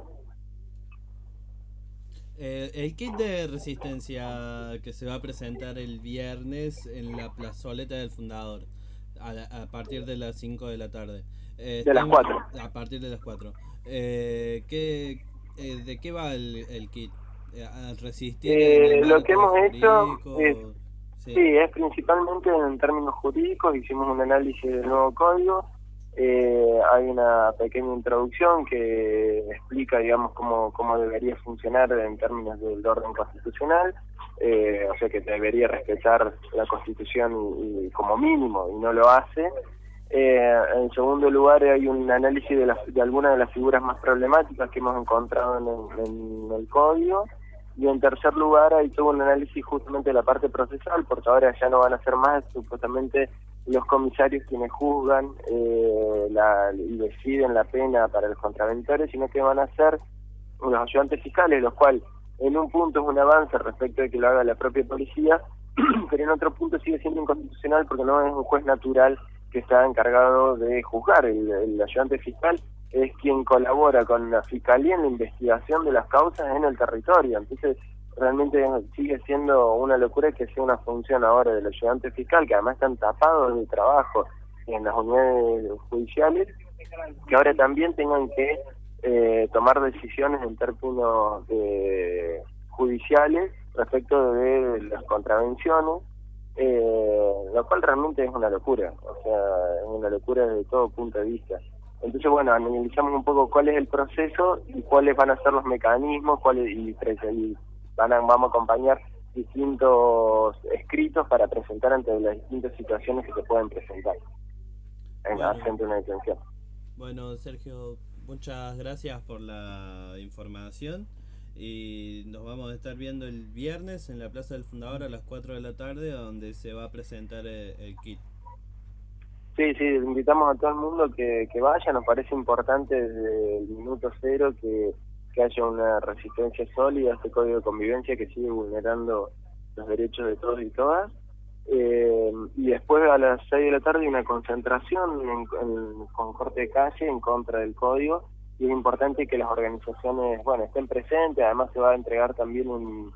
Eh, el kit de resistencia que se va a presentar el viernes en la plazoleta del Fundador a, la- a partir de las cinco de la tarde. Eh, De las está- cuatro. A partir de las cuatro. Eh, ¿qué, eh, ¿De qué va el, el kit? Eh, ¿A resistir en Eh, el lo marco que hemos hecho jurídico? es, Sí. sí, es principalmente en términos jurídicos. Hicimos un análisis del nuevo código. Eh, hay una pequeña introducción que explica, digamos, cómo, cómo debería funcionar en términos del orden constitucional, eh, o sea que debería respetar la Constitución y, y como mínimo, y no lo hace. Eh, en segundo lugar, hay un análisis de, las- de algunas de las figuras más problemáticas que hemos encontrado en el, en el código. Y en tercer lugar, hay todo un análisis justamente de la parte procesal, porque ahora ya no van a ser más supuestamente los comisarios quienes juzgan eh, la, y deciden la pena para los contraventores, sino que van a ser los ayudantes fiscales, los cuales en un punto es un avance respecto de que lo haga la propia policía, pero en otro punto sigue siendo inconstitucional porque no es un juez natural que está encargado de juzgar. El, el ayudante fiscal es quien colabora con la fiscalía en la investigación de las causas en el territorio. Entonces, realmente sigue siendo una locura que sea una función ahora del ayudante fiscal, que además están tapados de trabajo en las unidades judiciales, que ahora también tengan que eh, tomar decisiones en términos de judiciales respecto de las contravenciones, eh, lo cual realmente es una locura, o sea, es una locura desde todo punto de vista. Entonces, bueno, analizamos un poco cuál es el proceso y cuáles van a ser los mecanismos, cuáles y, y van a, vamos a acompañar distintos escritos para presentar ante las distintas situaciones que se pueden presentar en Bueno. frente a una detención. Bueno, Sergio, muchas gracias por la información y nos vamos a estar viendo el viernes en la Plaza del Fundador a las cuatro de la tarde, donde se va a presentar el, el kit. Sí, sí, invitamos a todo el mundo que, que vaya. Nos parece importante desde el minuto cero que, que haya una resistencia sólida a este código de convivencia que sigue vulnerando los derechos de todos y todas. Eh, y después a las seis de la tarde hay una concentración en, en, con corte de calle en contra del código, y es importante que las organizaciones, bueno, estén presentes. Además se va a entregar también un,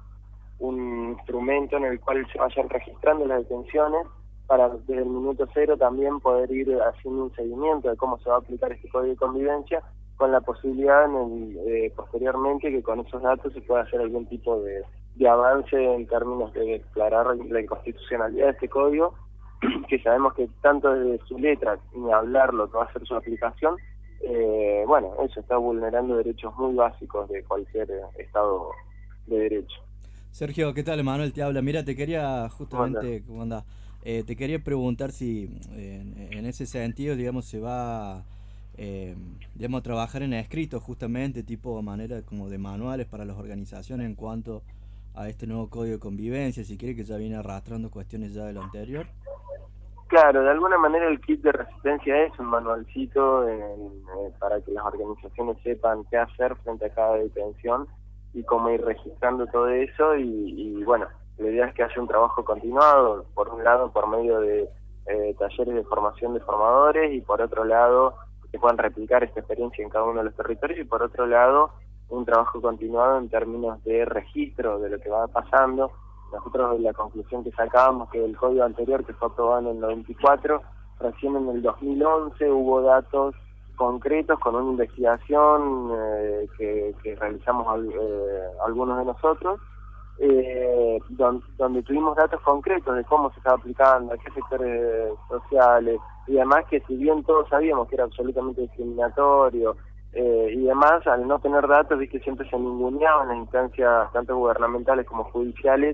un instrumento en el cual se vayan registrando las detenciones para desde el minuto cero también poder ir haciendo un seguimiento de cómo se va a aplicar este código de convivencia, con la posibilidad en el, eh, posteriormente que con esos datos se pueda hacer algún tipo de, de avance en términos de declarar la inconstitucionalidad de este código, que sabemos que tanto desde su letra ni hablarlo que va a ser su aplicación, eh, bueno, eso está vulnerando derechos muy básicos de cualquier Estado de derecho. Sergio, ¿qué tal? Manuel te habla. Mira, te quería justamente, ¿cómo andás? Eh, te quería preguntar si eh, en, en ese sentido, digamos, se va eh, digamos, a trabajar en escrito justamente, tipo manera como de manuales para las organizaciones en cuanto a este nuevo código de convivencia, si quiere, que ya viene arrastrando cuestiones ya de lo anterior. Claro, de alguna manera el kit de resistencia es un manualcito en, eh, para que las organizaciones sepan qué hacer frente a cada detención y cómo ir registrando todo eso, y, y bueno, la idea es que haya un trabajo continuado, por un lado por medio de eh, talleres de formación de formadores, y por otro lado que puedan replicar esta experiencia en cada uno de los territorios, y por otro lado un trabajo continuado en términos de registro de lo que va pasando. Nosotros la conclusión que sacábamos que el código anterior, que fue aprobado en el noventa y cuatro, recién en el dos mil once hubo datos concretos con una investigación eh, que, que realizamos al, eh, algunos de nosotros, eh, don, donde tuvimos datos concretos de cómo se estaba aplicando, a qué sectores sociales y demás, que si bien todos sabíamos que era absolutamente discriminatorio eh, y demás, al no tener datos, vi que siempre se ninguneaban en instancias tanto gubernamentales como judiciales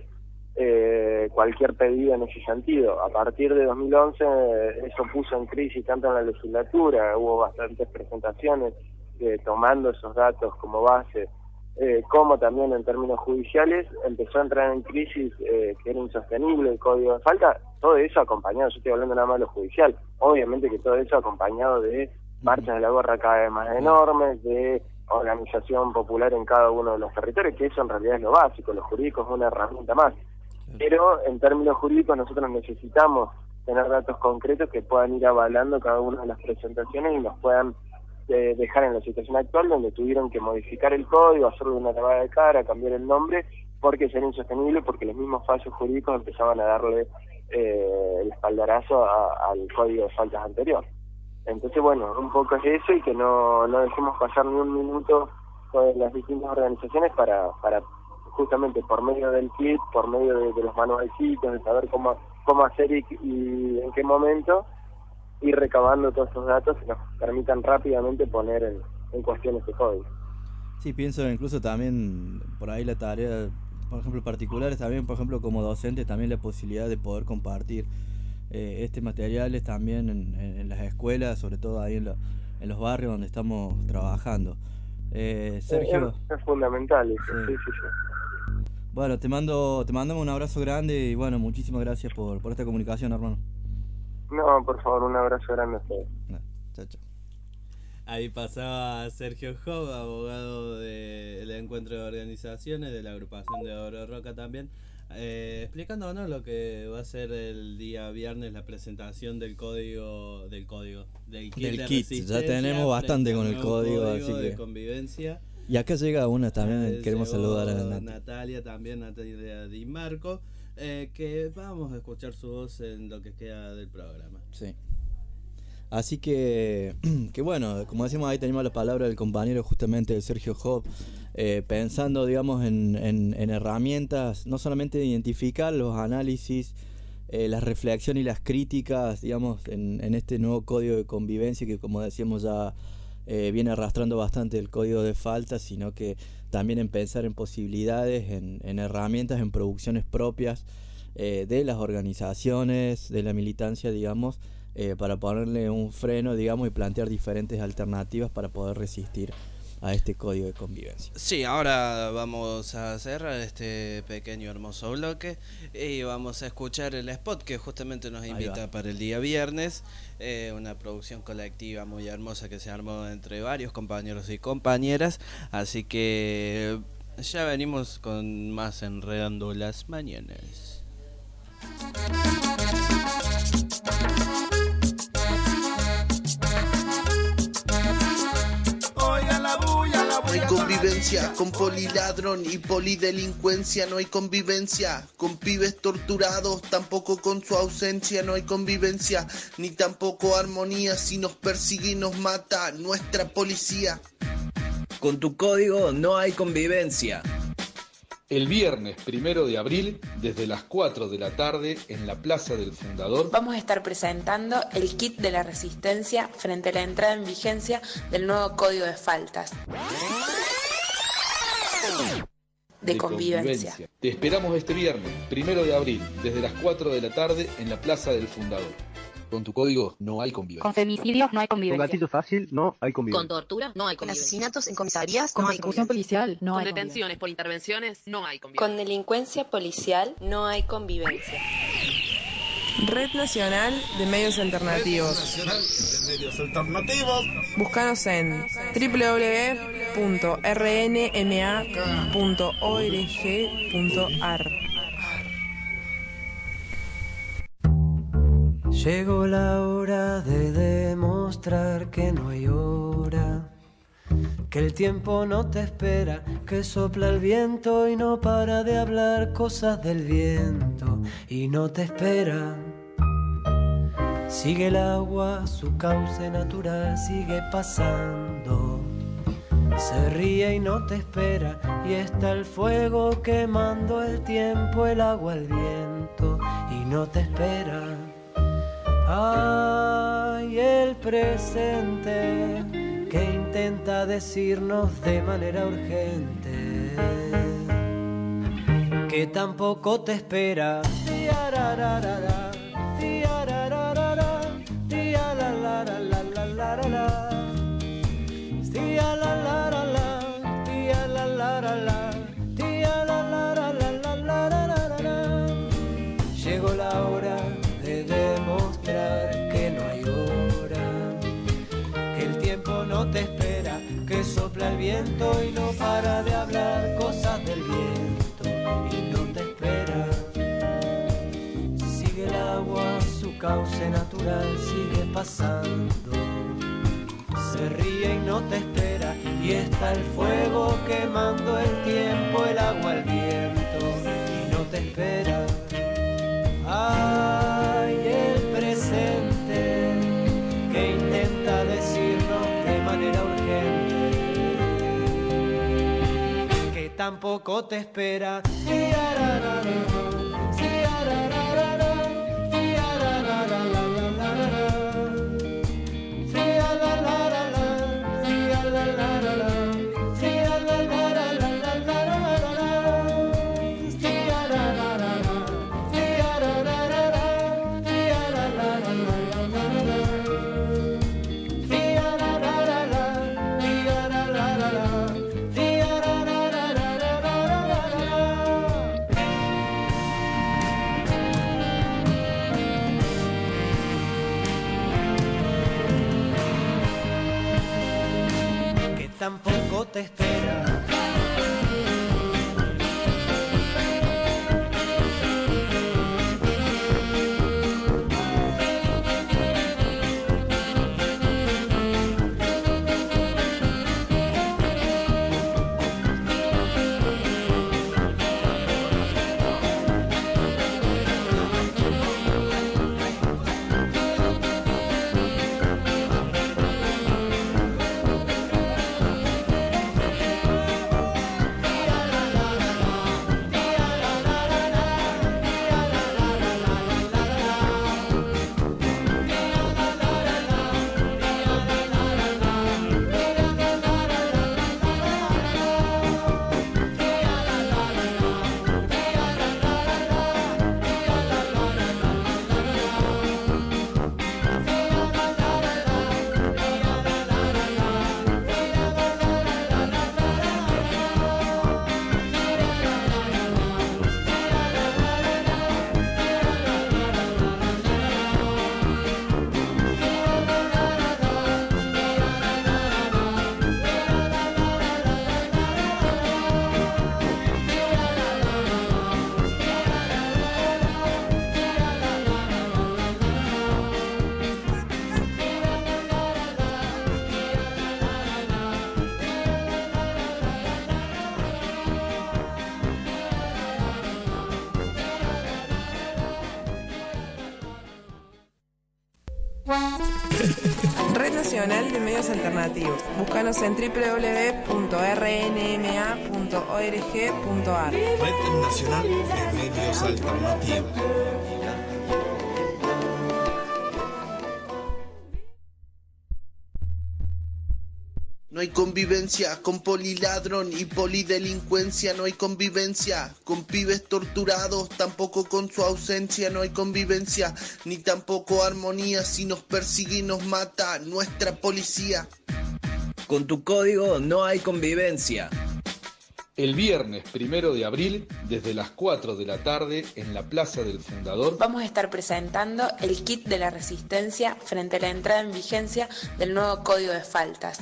eh, cualquier pedido en ese sentido. A partir de dos mil once eh, eso puso en crisis tanto en la legislatura, hubo bastantes presentaciones eh, tomando esos datos como base, eh, como también en términos judiciales empezó a entrar en crisis, eh, que era insostenible el código de falta, todo eso acompañado, yo estoy hablando nada más de lo judicial, obviamente que todo eso acompañado de marchas de la gorra cada vez más enormes, de organización popular en cada uno de los territorios, que eso en realidad es lo básico, lo jurídico es una herramienta más. Pero en términos jurídicos nosotros necesitamos tener datos concretos que puedan ir avalando cada una de las presentaciones y nos puedan eh, dejar en la situación actual donde tuvieron que modificar el código, hacerle una lavada de cara, cambiar el nombre, porque era insostenible, porque los mismos fallos jurídicos empezaban a darle eh, el espaldarazo a, al código de faltas anterior. Entonces, bueno, un poco es eso y que no, no dejemos pasar ni un minuto con las distintas organizaciones para, para justamente por medio del kit, por medio de, de los manualcitos, de saber cómo, cómo hacer y, y en qué momento, ir recabando todos esos datos que nos permitan rápidamente poner en, en cuestión este código. Sí, pienso incluso también por ahí la tarea, por ejemplo, particulares también, por ejemplo, como docentes, también la posibilidad de poder compartir eh, este materiales también en, en, en las escuelas, sobre todo ahí en, lo, en los barrios donde estamos trabajando. Eh, Sergio. Es, es fundamental eso, sí, sí, sí. sí. Bueno, te mando, te mandamos un abrazo grande y bueno, muchísimas gracias por, por esta comunicación, hermano. No, por favor, un abrazo grande a ustedes. No, chao, chao. Ahí pasaba Sergio Job, abogado del Encuentro de Organizaciones, de la agrupación de Oro Roca también, eh, explicándonos lo que va a ser el día viernes, la presentación del código, del código, del kit, del de kit. Ya tenemos bastante con el código, código así de que... convivencia. Y acá llega una también, eh, queremos saludar a Natalia. Natalia también, Natalia Di Marco, eh, que vamos a escuchar su voz en lo que queda del programa. Sí. Así que, que bueno, como decimos, ahí tenemos la palabra del compañero justamente de Sergio Job, eh, pensando, digamos, en, en, en herramientas, no solamente de identificar los análisis, eh, la reflexión y las críticas, digamos, en, en este nuevo código de convivencia que, como decíamos, ya eh, viene arrastrando bastante el código de faltas, sino que también en pensar en posibilidades, en, en herramientas, en producciones propias eh, de las organizaciones, de la militancia, digamos, Eh, para ponerle un freno, digamos, y plantear diferentes alternativas para poder resistir a este código de convivencia. Sí, ahora vamos a cerrar este pequeño hermoso bloque y vamos a escuchar el spot que justamente nos invita para el día viernes, eh, una producción colectiva muy hermosa que se armó entre varios compañeros y compañeras, así que ya venimos con más Enredando las Mañanas. No hay convivencia con poliladrón y polidelincuencia, no hay convivencia con pibes torturados, tampoco con su ausencia, no hay convivencia, ni tampoco armonía, si nos persigue y nos mata nuestra policía. Con tu código no hay convivencia. El viernes primero de abril, desde las cuatro de la tarde, en la Plaza del Fundador, vamos a estar presentando el kit de la resistencia frente a la entrada en vigencia del nuevo Código de Faltas de, de convivencia. convivencia. Te esperamos este viernes primero de abril, desde las cuatro de la tarde, en la Plaza del Fundador. Con tu código no hay convivencia. Con femicidios no hay convivencia. Con gatito fácil no hay convivencia. Con tortura no hay convivencia. Con asesinatos en comisarías con no hay persecución policial no con hay detenciones por intervenciones no hay convivencia. Con delincuencia policial no hay convivencia. Red Nacional de Medios Alternativos. Red Nacional de Medios Alternativos. Búscanos en doble u doble u doble u punto r n m a punto org punto a r. Llegó la hora de demostrar que no hay hora, que el tiempo no te espera, que sopla el viento y no para de hablar cosas del viento y no te espera. Sigue el agua, su cauce natural sigue pasando, se ríe y no te espera, y está el fuego quemando el tiempo, el agua, el viento y no te espera. Ay, el presente que intenta decirnos de manera urgente que tampoco te espera. Tiarararara, tiarararara, tialalaralalarala, tialalarala, tialalarala, tialalaralalarala. Llegó la hora de demostrar que no hay hora, que el tiempo no te espera, que sopla el viento cauce natural sigue pasando. Se ríe y no te espera, y está el fuego quemando el tiempo, el agua, el viento, y no te espera. Ay, el presente que intenta decirnos de manera urgente que tampoco te espera. Tampoco te espera. Red Nacional de Medios Alternativos. Búscanos en doble u doble u doble u punto r n m a punto org punto a r. Red Nacional de Medios Alternativos. No hay convivencia con poliladrón y polidelincuencia, no hay convivencia con pibes torturados, tampoco con su ausencia, no hay convivencia, ni tampoco armonía si nos persigue y nos mata nuestra policía. Con tu código no hay convivencia. El viernes primero de abril, desde las cuatro de la tarde, en la Plaza del Fundador, vamos a estar presentando el kit de la resistencia frente a la entrada en vigencia del nuevo Código de Faltas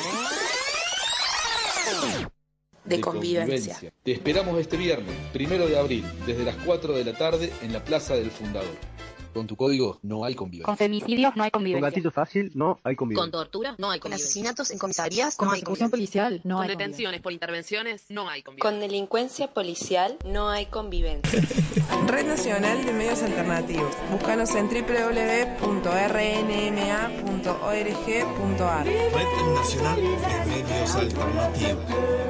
de, de convivencia. convivencia. Te esperamos este viernes primero de abril, desde las cuatro de la tarde, en la Plaza del Fundador. Con tu código no hay convivencia. Con femicidios no hay convivencia. Con gatillo fácil no hay convivencia. Con tortura no hay convivencia. Con asesinatos en comisarías no con hay persecución policial no con hay detenciones por intervenciones no hay convivencia. Con delincuencia policial no hay convivencia. Red Nacional de Medios Alternativos. Búscanos en doble u doble u doble u punto r n m a punto org punto a r. Red Nacional de Medios Alternativos.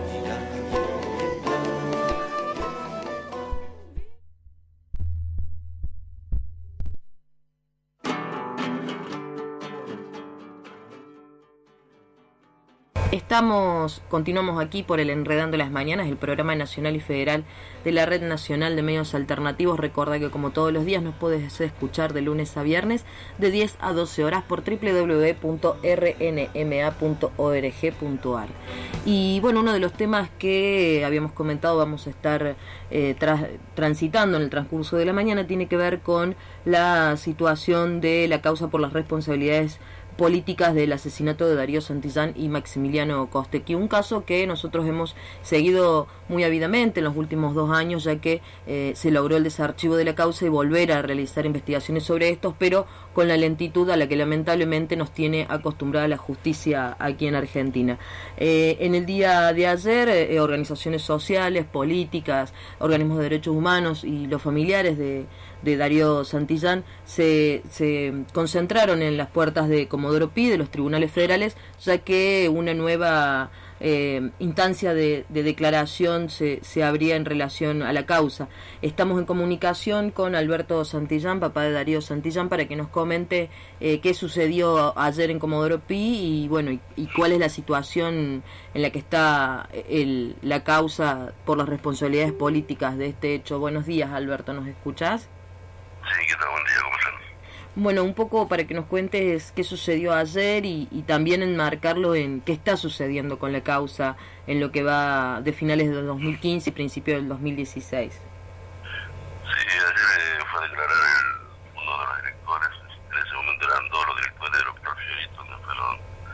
Estamos, continuamos aquí por el Enredando las Mañanas, el programa nacional y federal de la Red Nacional de Medios Alternativos. Recordá que como todos los días nos puedes escuchar de lunes a viernes de diez a doce horas por doble u doble u doble u punto r n m a punto org punto a r. Y bueno, uno de los temas que habíamos comentado vamos a estar eh, tras, transitando en el transcurso de la mañana tiene que ver con la situación de la causa por las responsabilidades políticas del asesinato de Darío Santillán y Maximiliano Costecchi, un caso que nosotros hemos seguido muy ávidamente en los últimos dos años, ya que eh, se logró el desarchivo de la causa y volver a realizar investigaciones sobre estos, pero con la lentitud a la que lamentablemente nos tiene acostumbrada la justicia aquí en Argentina. Eh, en el día de ayer, eh, organizaciones sociales, políticas, organismos de derechos humanos y los familiares de, de Darío Santillán se, se concentraron en las puertas de Comodoro Pi, de los tribunales federales, ya que una nueva eh, instancia de, de declaración se, se abría en relación a la causa. Estamos en comunicación con Alberto Santillán, papá de Darío Santillán, para que nos comente eh, qué sucedió ayer en Comodoro Pi y bueno y, y cuál es la situación en la que está el, la causa por las responsabilidades políticas de este hecho. Buenos días, Alberto, ¿nos escuchás? Sí, ¿qué tal? Buen día, ¿cómo están? Bueno, un poco para que nos cuentes qué sucedió ayer y, y también enmarcarlo en qué está sucediendo con la causa en lo que va de finales del dos mil quince y principio del dos mil dieciséis. Sí, ayer eh, fue a declarar el, uno de los directores, en ese momento eran todos los directores del Hospital Fiorito, donde fueron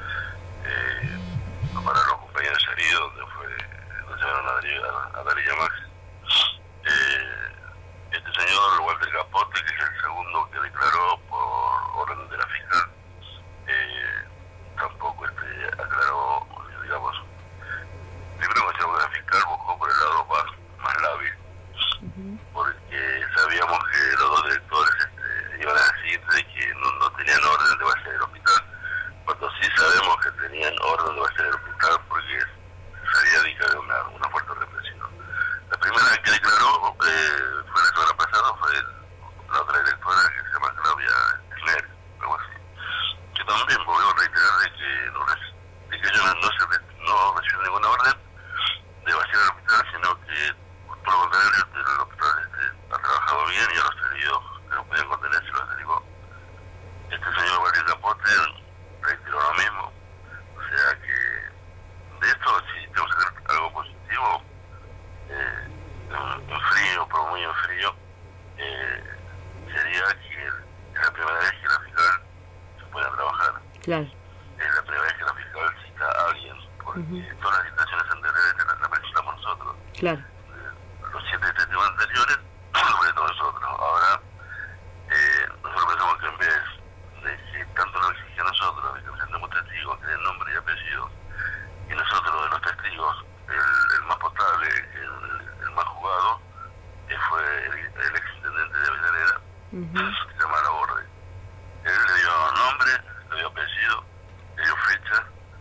eh, a parar a los compañeros heridos, donde fue, donde llevaron a Darío, a, a Darío Maxi. Eh, este señor, Walter Capote, que es el segundo que declaró por orden de la fiscal, eh, tampoco este, aclaró, digamos, primero cuando la fiscal buscó por el lado más, más lábil, porque sabíamos que los dos directores este, iban a decir de que no, no tenían orden de vaciar el hospital, cuando sí sabemos que tenían orden de vaciar el hospital porque sabía de que había una, una fuerte represión. La primera vez que declaró eh, fue la semana pasada, fue el, la otra directora que se llama Claudia Schner, algo así, que también volvió a reiterar de que, no, de que ellos no, se, no reciben ninguna orden de vaciar el hospital, sino que por lo contrario el hospital este, ha trabajado bien y a los heridos que no podían contenerse los derivó. Este señor Walter Capote reiteró lo mismo, o sea que de esto si tenemos que hacer algo positivo, eh, en frío, pero muy en frío, eh, sería que es la primera vez que la fiscal se pueda trabajar. Claro. Es la primera vez que la fiscal cita a alguien, porque uh-huh. todas las citaciones anteriores las la presentamos nosotros. Claro. Eh, los siete testigos anteriores, sobre todo nosotros. Ahora, eh, nosotros pensamos que en vez de que tanto nos exige a nosotros, de que presentemos testigos que den nombre y apellido, y nosotros de los testigos, el, el más potable, el, el más jugado, eh, fue el, el exintendente de Avellaneda, uh-huh. que se llama Laborde. Él le dio nombre, le dio apellido, le dio fecha,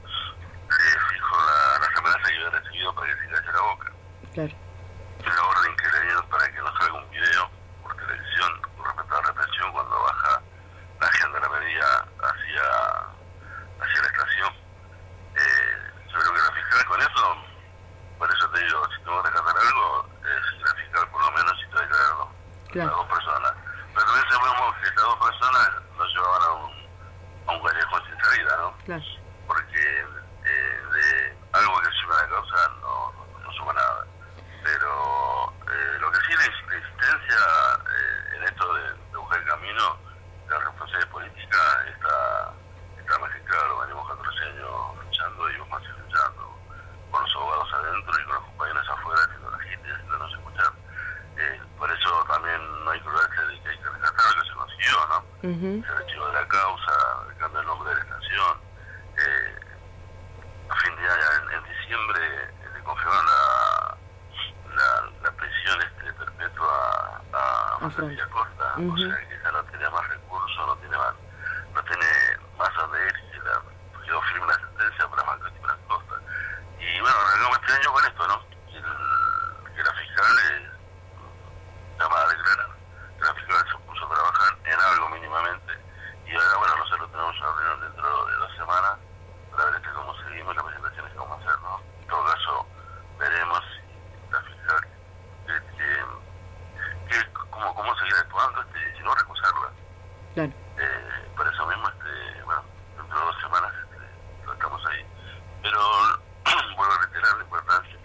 le fijó la, las amenazas que había recibido para que se calle la boca. Claro. Y la orden que le dieron para que no salga un video por televisión con respecto a la represión cuando baja la gendarmería hacia, hacia la estación. Eh, yo creo que la fiscal con eso, por eso te digo, si tengo que rescatar algo, es la fiscal por lo menos si te declararon claro. las dos personas. Pero también sabemos que estas dos personas nos llevaban a un, a un callejón sin salida, ¿no? Claro. Porque eh, de algo que suma la causa no, no, no suma nada. Pero eh, lo que sí la existencia eh, en esto de, de buscar el camino de la responsabilidad política está, está más que claro. Venimos catorce años luchando y vamos a seguir luchando con los abogados adentro y con los compañeros afuera haciendo la gente y haciéndonos escuchar. Eh, por eso también no hay que olvidarse de que hay que rescatar lo que se consiguió, ¿no? Uh-huh. El archivo de la causa, el cambio del nombre de la estación. Eh, a fin de año, en, en diciembre, eh, le confirmaron la, la, la prisión este, perpetua a José Costa, uh-huh. o sea que ya no tiene más recursos, no tiene más, no tiene más a leer, que la, quedó firme la sentencia para Marcos y para Costa. Y bueno, arrancamos este año con esto, ¿no? Que, el, que la fiscal eh, llama a declarar, que la fiscal se puso a trabajar en algo mínimamente, y ahora bueno, nosotros tenemos una reunión dentro de dos semanas para ver este cómo seguimos, las presentaciones que vamos a hacer, ¿no? En todo caso, veremos si la fiscal que, que, que cómo, cómo seguir actuando, este, si no recusarla. Claro. Eh, por eso mismo, este, bueno, dentro de dos semanas este, estamos ahí. Pero vuelvo a reiterar la importancia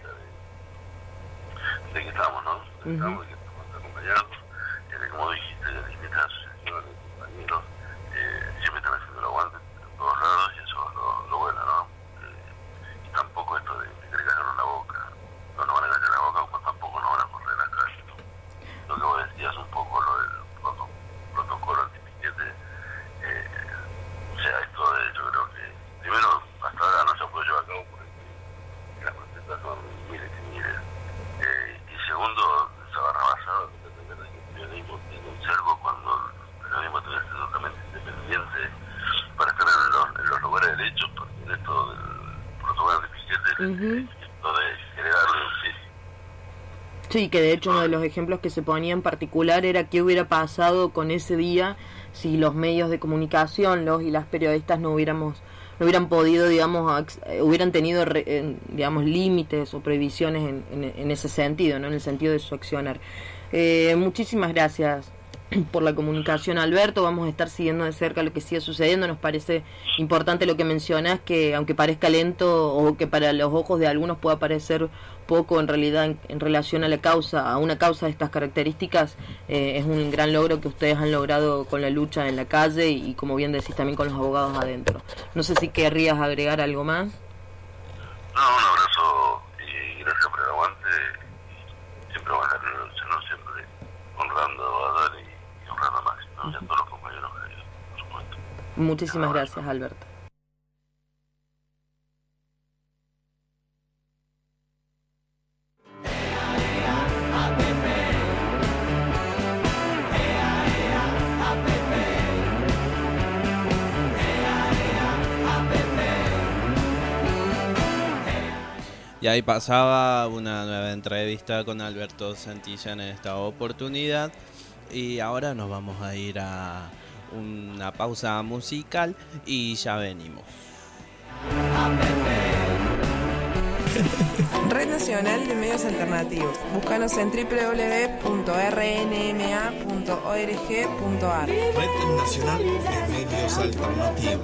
de, de que estamos, ¿no? De que uh-huh. estamos, de que estamos acompañados, eh, de, como dijiste, de distintas asociaciones, compañeros, eh, siempre están haciendo el aguante en todos Uh-huh. Lo de generarle un sí. Sí, que de hecho uno de los ejemplos que se ponía en particular era qué hubiera pasado con ese día si los medios de comunicación, los y las periodistas no hubiéramos no hubieran podido, digamos, hubieran tenido, digamos, límites o prohibiciones en, en, en ese sentido, ¿no? En el sentido de su accionar. Eh, muchísimas gracias por la comunicación, Alberto. Vamos a estar siguiendo de cerca lo que sigue sucediendo. Nos parece importante lo que mencionas, que aunque parezca lento o que para los ojos de algunos pueda parecer poco, en realidad en, en relación a la causa, a una causa de estas características, eh, es un gran logro que ustedes han logrado con la lucha en la calle y, y como bien decís, también con los abogados adentro. No sé si querrías agregar algo más. No, un abrazo y gracias por el aguante. Siempre van a estar ¿no? siempre honrando a Dani y honrando a Maxi, ¿no? Y a todos los compañeros que por supuesto. Muchísimas gracias, Alberto. Y ahí pasaba una nueva entrevista con Alberto Santilla en esta oportunidad. Y ahora nos vamos a ir a una pausa musical y ya venimos. Red Nacional de Medios Alternativos. Búscanos en doble u doble u doble u punto r n m a punto org punto a r. Red Nacional de Medios Alternativos.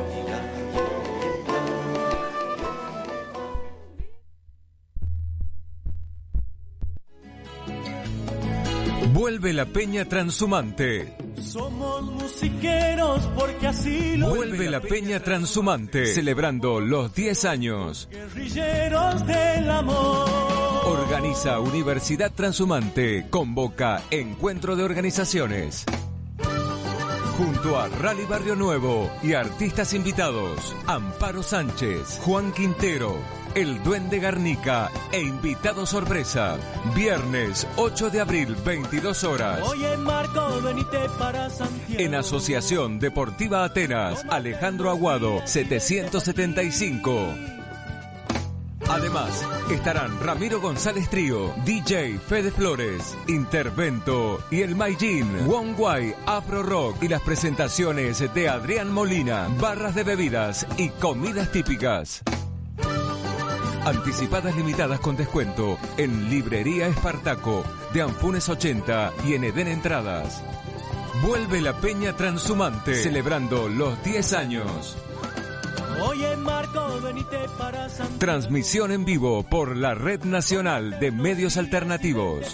Vuelve la Peña Transhumante. Somos musiqueros porque así lo Vuelve la Peña Transhumante, celebrando los diez años. Guerrilleros del amor. Organiza Universidad Transhumante, convoca Encuentro de Organizaciones. Junto a Rally Barrio Nuevo y artistas invitados, Amparo Sánchez, Juan Quintero, El Duende Garnica e invitado sorpresa. Viernes ocho de abril, veintidós horas. Oye, Marco, venite para Santiago. En Asociación Deportiva Atenas, Alejandro Aguado, setecientos setenta y cinco. Además, estarán Ramiro González Trío, D J Fede Flores, Intervento y el Maijin, Wong Wai, Afro Rock y las presentaciones de Adrián Molina, barras de bebidas y comidas típicas. Anticipadas limitadas con descuento en Librería Espartaco, de Anfunes ochenta y en Edén Entradas. Vuelve la Peña Transhumante, celebrando los diez años. Oye, Marco, venite para Santiago. Transmisión en vivo por la Red Nacional de Medios Alternativos.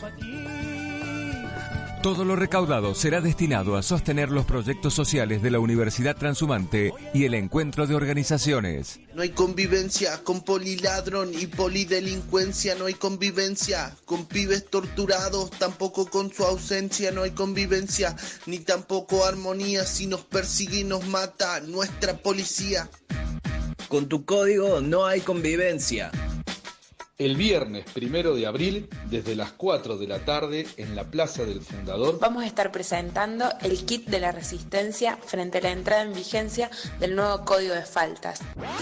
Todo lo recaudado será destinado a sostener los proyectos sociales de la Universidad Transhumante y el Encuentro de Organizaciones. No hay convivencia con poliladrón y polidelincuencia, no hay convivencia con pibes torturados, tampoco con su ausencia, no hay convivencia, ni tampoco armonía si nos persigue y nos mata nuestra policía. Con tu código no hay convivencia. El viernes primero de abril, desde las cuatro de la tarde, en la Plaza del Fundador, vamos a estar presentando el kit de la resistencia frente a la entrada en vigencia del nuevo Código de Faltas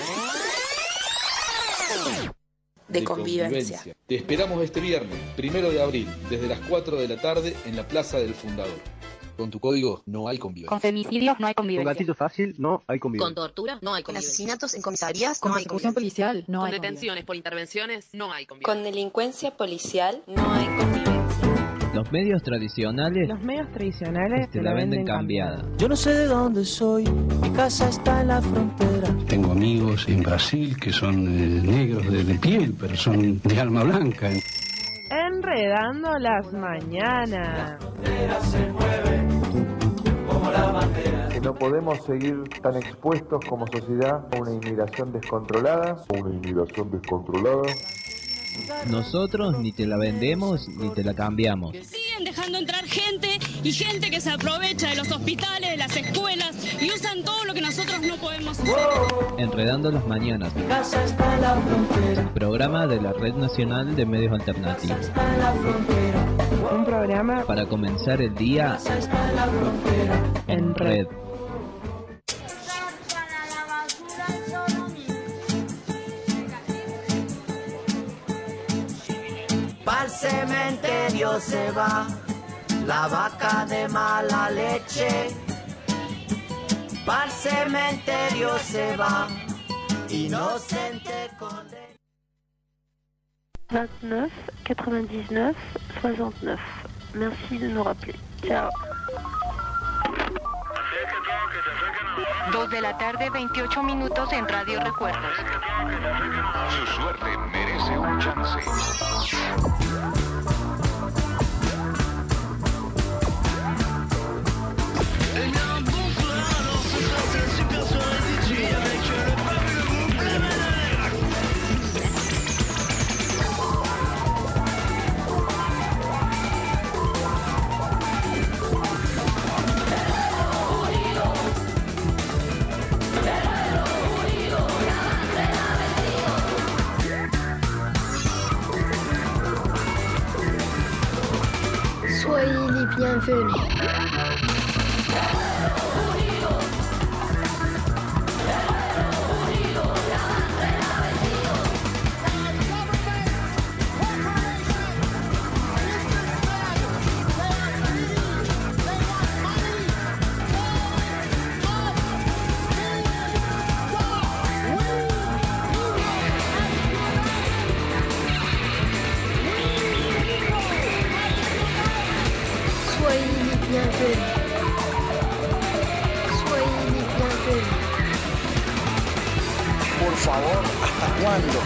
de, de convivencia. convivencia. Te esperamos este viernes, primero de abril, desde las cuatro de la tarde, en la Plaza del Fundador. Con tu código no hay convivencia. Con femicidios no hay convivencia. Con gatillo fácil no hay convivencia. Con tortura no hay convivencia. Con asesinatos en comisarías con no hay convivencia. policial no Con hay detenciones por intervenciones no hay convivencia. Con delincuencia policial no hay convivencia. Los medios tradicionales Los medios tradicionales te la venden cambiada. Yo no sé de dónde soy, mi casa está en la frontera. Tengo amigos en Brasil que son eh, negros de, de piel, pero son de alma blanca. Enredando las mañanas. Se mueve como la bandera. Que no podemos seguir tan expuestos como sociedad a una inmigración descontrolada. Una inmigración descontrolada. Nosotros ni te la vendemos ni te la cambiamos. Siguen dejando entrar gente y gente que se aprovecha de los hospitales, de las escuelas y usan todo lo que nosotros no podemos hacer. Enredando las mañanas. Mi casa está en la frontera. Programa de la Red Nacional de Medios Alternativos. Está en la frontera. Un programa para comenzar el día está en la frontera. en red. cementerio se va la vaca de mala leche. Pa'l cementerio se va, inocente condena. vingt-neuf quatre-vingt-dix-neuf soixante-neuf. Merci de nous rappeler. Ciao. Dos de la tarde, veintiocho minutos en Radio Recuerdos. Su suerte merece un chance. Soyez les bienvenus. Por favor, ¿hasta cuándo?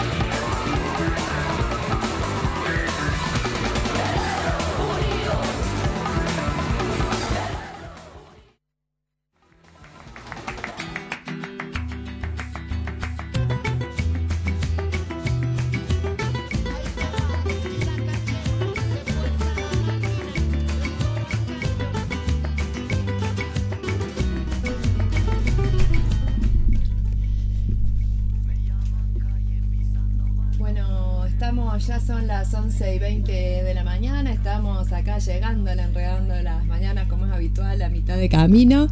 Ya son las once y veinte de la mañana, estamos acá llegando al Enredando las Mañanas, como es habitual, a mitad de camino.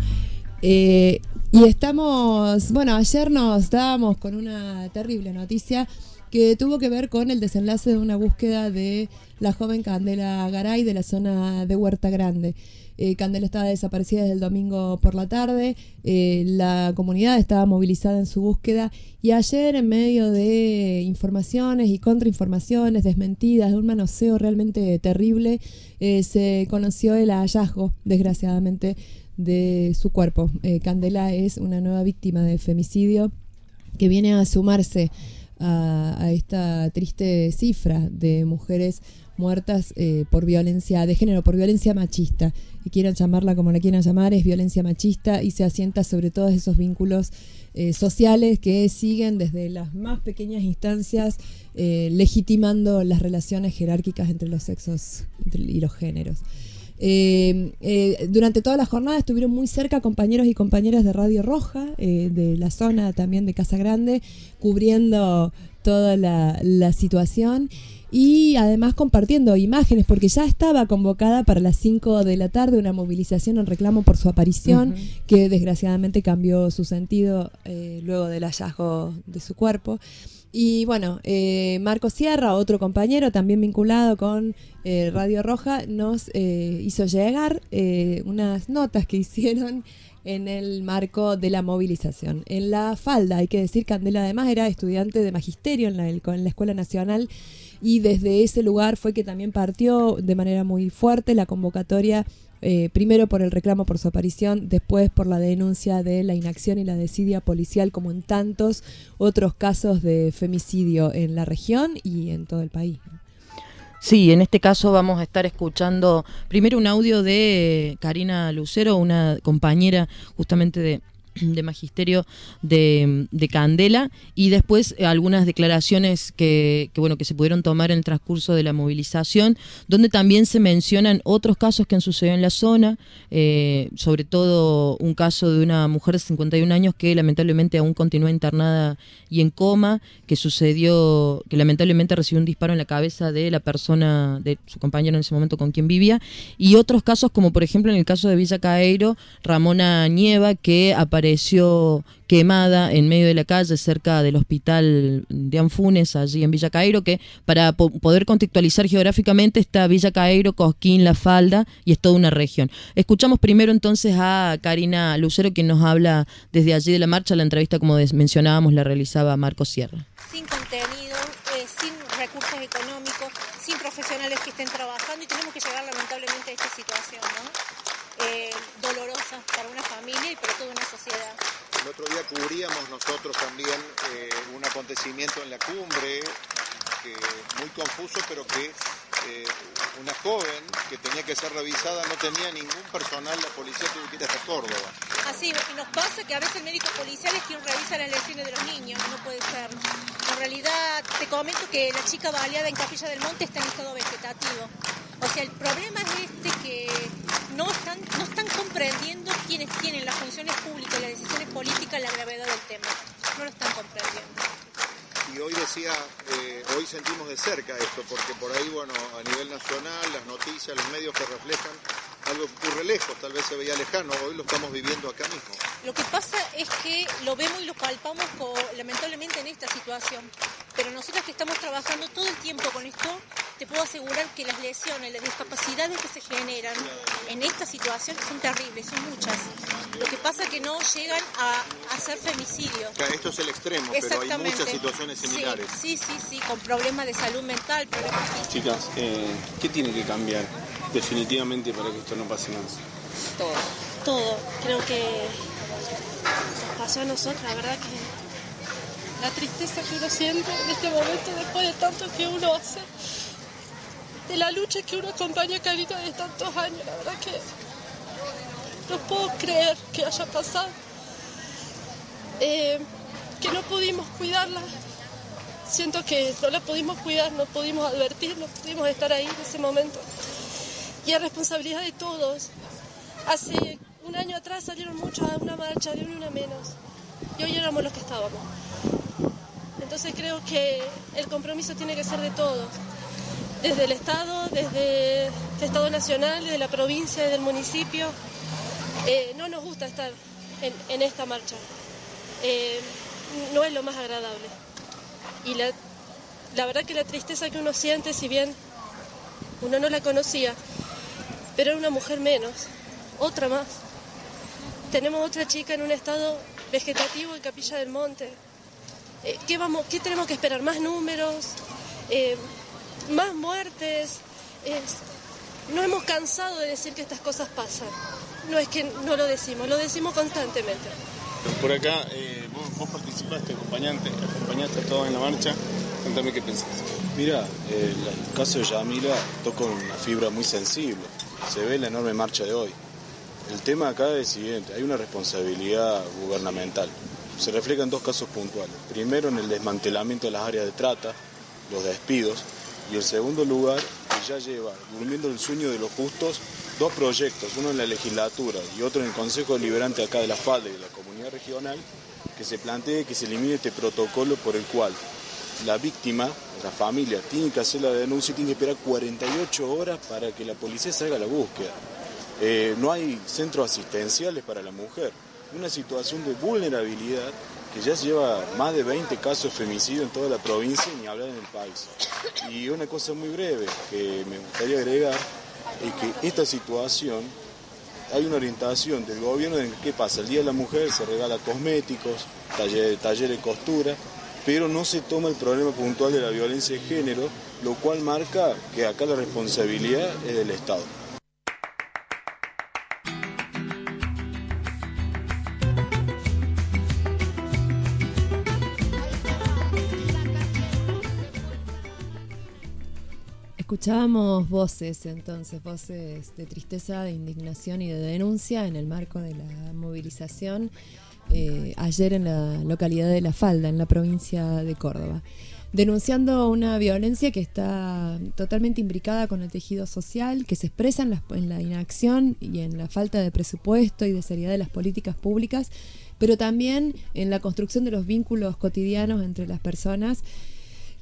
Eh, y estamos, bueno, ayer nos dábamos con una terrible noticia que tuvo que ver con el desenlace de una búsqueda de la joven Candela Garay de la zona de Huerta Grande. Eh, Candela estaba desaparecida desde el domingo por la tarde, eh, la comunidad estaba movilizada en su búsqueda y ayer, en medio de informaciones y contrainformaciones desmentidas, de un manoseo realmente terrible, eh, se conoció el hallazgo, desgraciadamente, de su cuerpo. Eh, Candela es una nueva víctima de femicidio que viene a sumarse a, a esta triste cifra de mujeres muertas eh, por violencia de género, por violencia machista, y quieran llamarla como la quieran llamar, es violencia machista y se asienta sobre todos esos vínculos eh, sociales que siguen desde las más pequeñas instancias eh, legitimando las relaciones jerárquicas entre los sexos y los géneros. Eh, eh, durante toda la jornada estuvieron muy cerca compañeros y compañeras de Radio Roja, eh, de la zona también de Casa Grande, cubriendo toda la, la situación y además compartiendo imágenes, porque ya estaba convocada para las cinco de la tarde una movilización en reclamo por su aparición, uh-huh. que desgraciadamente cambió su sentido eh, luego del hallazgo de su cuerpo. Y bueno, eh, Marco Sierra, otro compañero también vinculado con eh, Radio Roja, nos eh, hizo llegar eh, unas notas que hicieron en el marco de la movilización. En La Falda, hay que decir, Candela además era estudiante de magisterio en la, en la Escuela Nacional, y desde ese lugar fue que también partió de manera muy fuerte la convocatoria, eh, primero por el reclamo por su aparición, después por la denuncia de la inacción y la desidia policial, como en tantos otros casos de femicidio en la región y en todo el país. Sí, en este caso vamos a estar escuchando primero un audio de Karina Lucero, una compañera justamente de de magisterio de, de Candela, y después eh, algunas declaraciones que, que bueno que se pudieron tomar en el transcurso de la movilización, donde también se mencionan otros casos que han sucedido en la zona, eh, sobre todo un caso de una mujer de cincuenta y un años que lamentablemente aún continúa internada y en coma, que sucedió, que lamentablemente recibió un disparo en la cabeza de la persona, de su compañero en ese momento con quien vivía, y otros casos como por ejemplo en el caso de Villa Caeiro, Ramona Nieva, que apareció apareció quemada en medio de la calle cerca del hospital de Anfunes, allí en Villa Caeiro, que para po- poder contextualizar geográficamente está Villa Caeiro, Cosquín, La Falda y es toda una región. Escuchamos primero entonces a Karina Lucero, quien nos habla desde allí de la marcha. La entrevista, como des- mencionábamos, la realizaba Marco Sierra. Sin contenido, eh, sin recursos económicos, sin profesionales que estén trabajando, y tenemos que llegar lamentablemente a esta situación, ¿no? Eh, dolorosa para una familia y para toda una sociedad. El otro día cubríamos nosotros también eh, un acontecimiento en la cumbre, que muy confuso, pero que eh, una joven que tenía que ser revisada no tenía ningún personal, la policía tuvo que ir hasta Córdoba. Así, y nos pasa que a veces el médico policial es quien revisa las lesiones de los niños, no puede ser. En realidad, te comento que la chica baleada en Capilla del Monte está en estado vegetativo. O sea, el problema es este, que no están, no están comprendiendo quienes tienen las funciones públicas y las decisiones políticas la gravedad del tema. No lo están comprendiendo. Y hoy decía, eh, hoy sentimos de cerca esto, porque por ahí, bueno, a nivel nacional, las noticias, los medios que reflejan algo que ocurre lejos, tal vez se veía lejano, hoy lo estamos viviendo acá mismo. Lo que pasa es que lo vemos y lo palpamos con, lamentablemente en esta situación, pero nosotros que estamos trabajando todo el tiempo con esto, te puedo asegurar que las lesiones, las discapacidades que se generan en esta situación son terribles, son muchas. Lo que pasa es que no llegan a, a ser femicidios. O sea, esto es el extremo, pero hay muchas situaciones similares. Sí, sí, sí, sí, con problemas de salud mental, problemas físicos. Chicas, eh, ¿qué tiene que cambiar definitivamente para que esto no pase más? Todo. Todo. Creo que nos pasó a nosotros, la verdad que la tristeza que uno siente en este momento después de tanto que uno hace, de la lucha que uno acompaña a Karina de tantos años, la verdad que no puedo creer que haya pasado, eh, que no pudimos cuidarla. Siento que no la pudimos cuidar, no pudimos advertir, no pudimos estar ahí en ese momento. Y es responsabilidad de todos. Hace un año atrás salieron muchos a una marcha, de una menos. Y hoy éramos los que estábamos. Entonces creo que el compromiso tiene que ser de todos. Desde el Estado, desde el Estado Nacional, desde la provincia, desde el municipio. Eh, no nos gusta estar en, en esta marcha. Eh, no es lo más agradable. Y la, la verdad que la tristeza que uno siente, si bien uno no la conocía, pero era una mujer menos, otra más. Tenemos otra chica en un estado vegetativo en Capilla del Monte. Eh, ¿qué, vamos, ¿Qué tenemos que esperar? ¿Más números? Eh, ¿Más muertes? Es, no hemos cansado de decir que estas cosas pasan. No es que no lo decimos, lo decimos constantemente. Por acá, eh, vos, vos participaste, acompañaste, acompañaste a todos en la marcha. Cuéntame qué pensás. Mira, eh, el caso de Yamila toca una fibra muy sensible. Se ve en la enorme marcha de hoy. El tema acá es el siguiente, hay una responsabilidad gubernamental. Se refleja en dos casos puntuales. Primero, en el desmantelamiento de las áreas de trata, los despidos. Y en segundo lugar, que ya lleva, durmiendo el sueño de los justos, dos proyectos, uno en la legislatura y otro en el Consejo Deliberante acá de La Falda y de la Comunidad Regional, que se plantee que se elimine este protocolo por el cual la víctima, la familia, tiene que hacer la denuncia y tiene que esperar cuarenta y ocho horas para que la policía salga a la búsqueda. Eh, no hay centros asistenciales para la mujer. Una situación de vulnerabilidad que ya lleva más de veinte casos de femicidio en toda la provincia y ni hablar en el país. Y una cosa muy breve que me gustaría agregar es que esta situación, hay una orientación del gobierno en qué pasa. El Día de la Mujer se regala cosméticos, taller, taller de costura, pero no se toma el problema puntual de la violencia de género, lo cual marca que acá la responsabilidad es del Estado. Escuchábamos voces entonces, voces de tristeza, de indignación y de denuncia en el marco de la movilización eh, ayer en la localidad de La Falda, en la provincia de Córdoba, denunciando una violencia que está totalmente imbricada con el tejido social, que se expresa en la, en la inacción y en la falta de presupuesto y de seriedad de las políticas públicas, pero también en la construcción de los vínculos cotidianos entre las personas,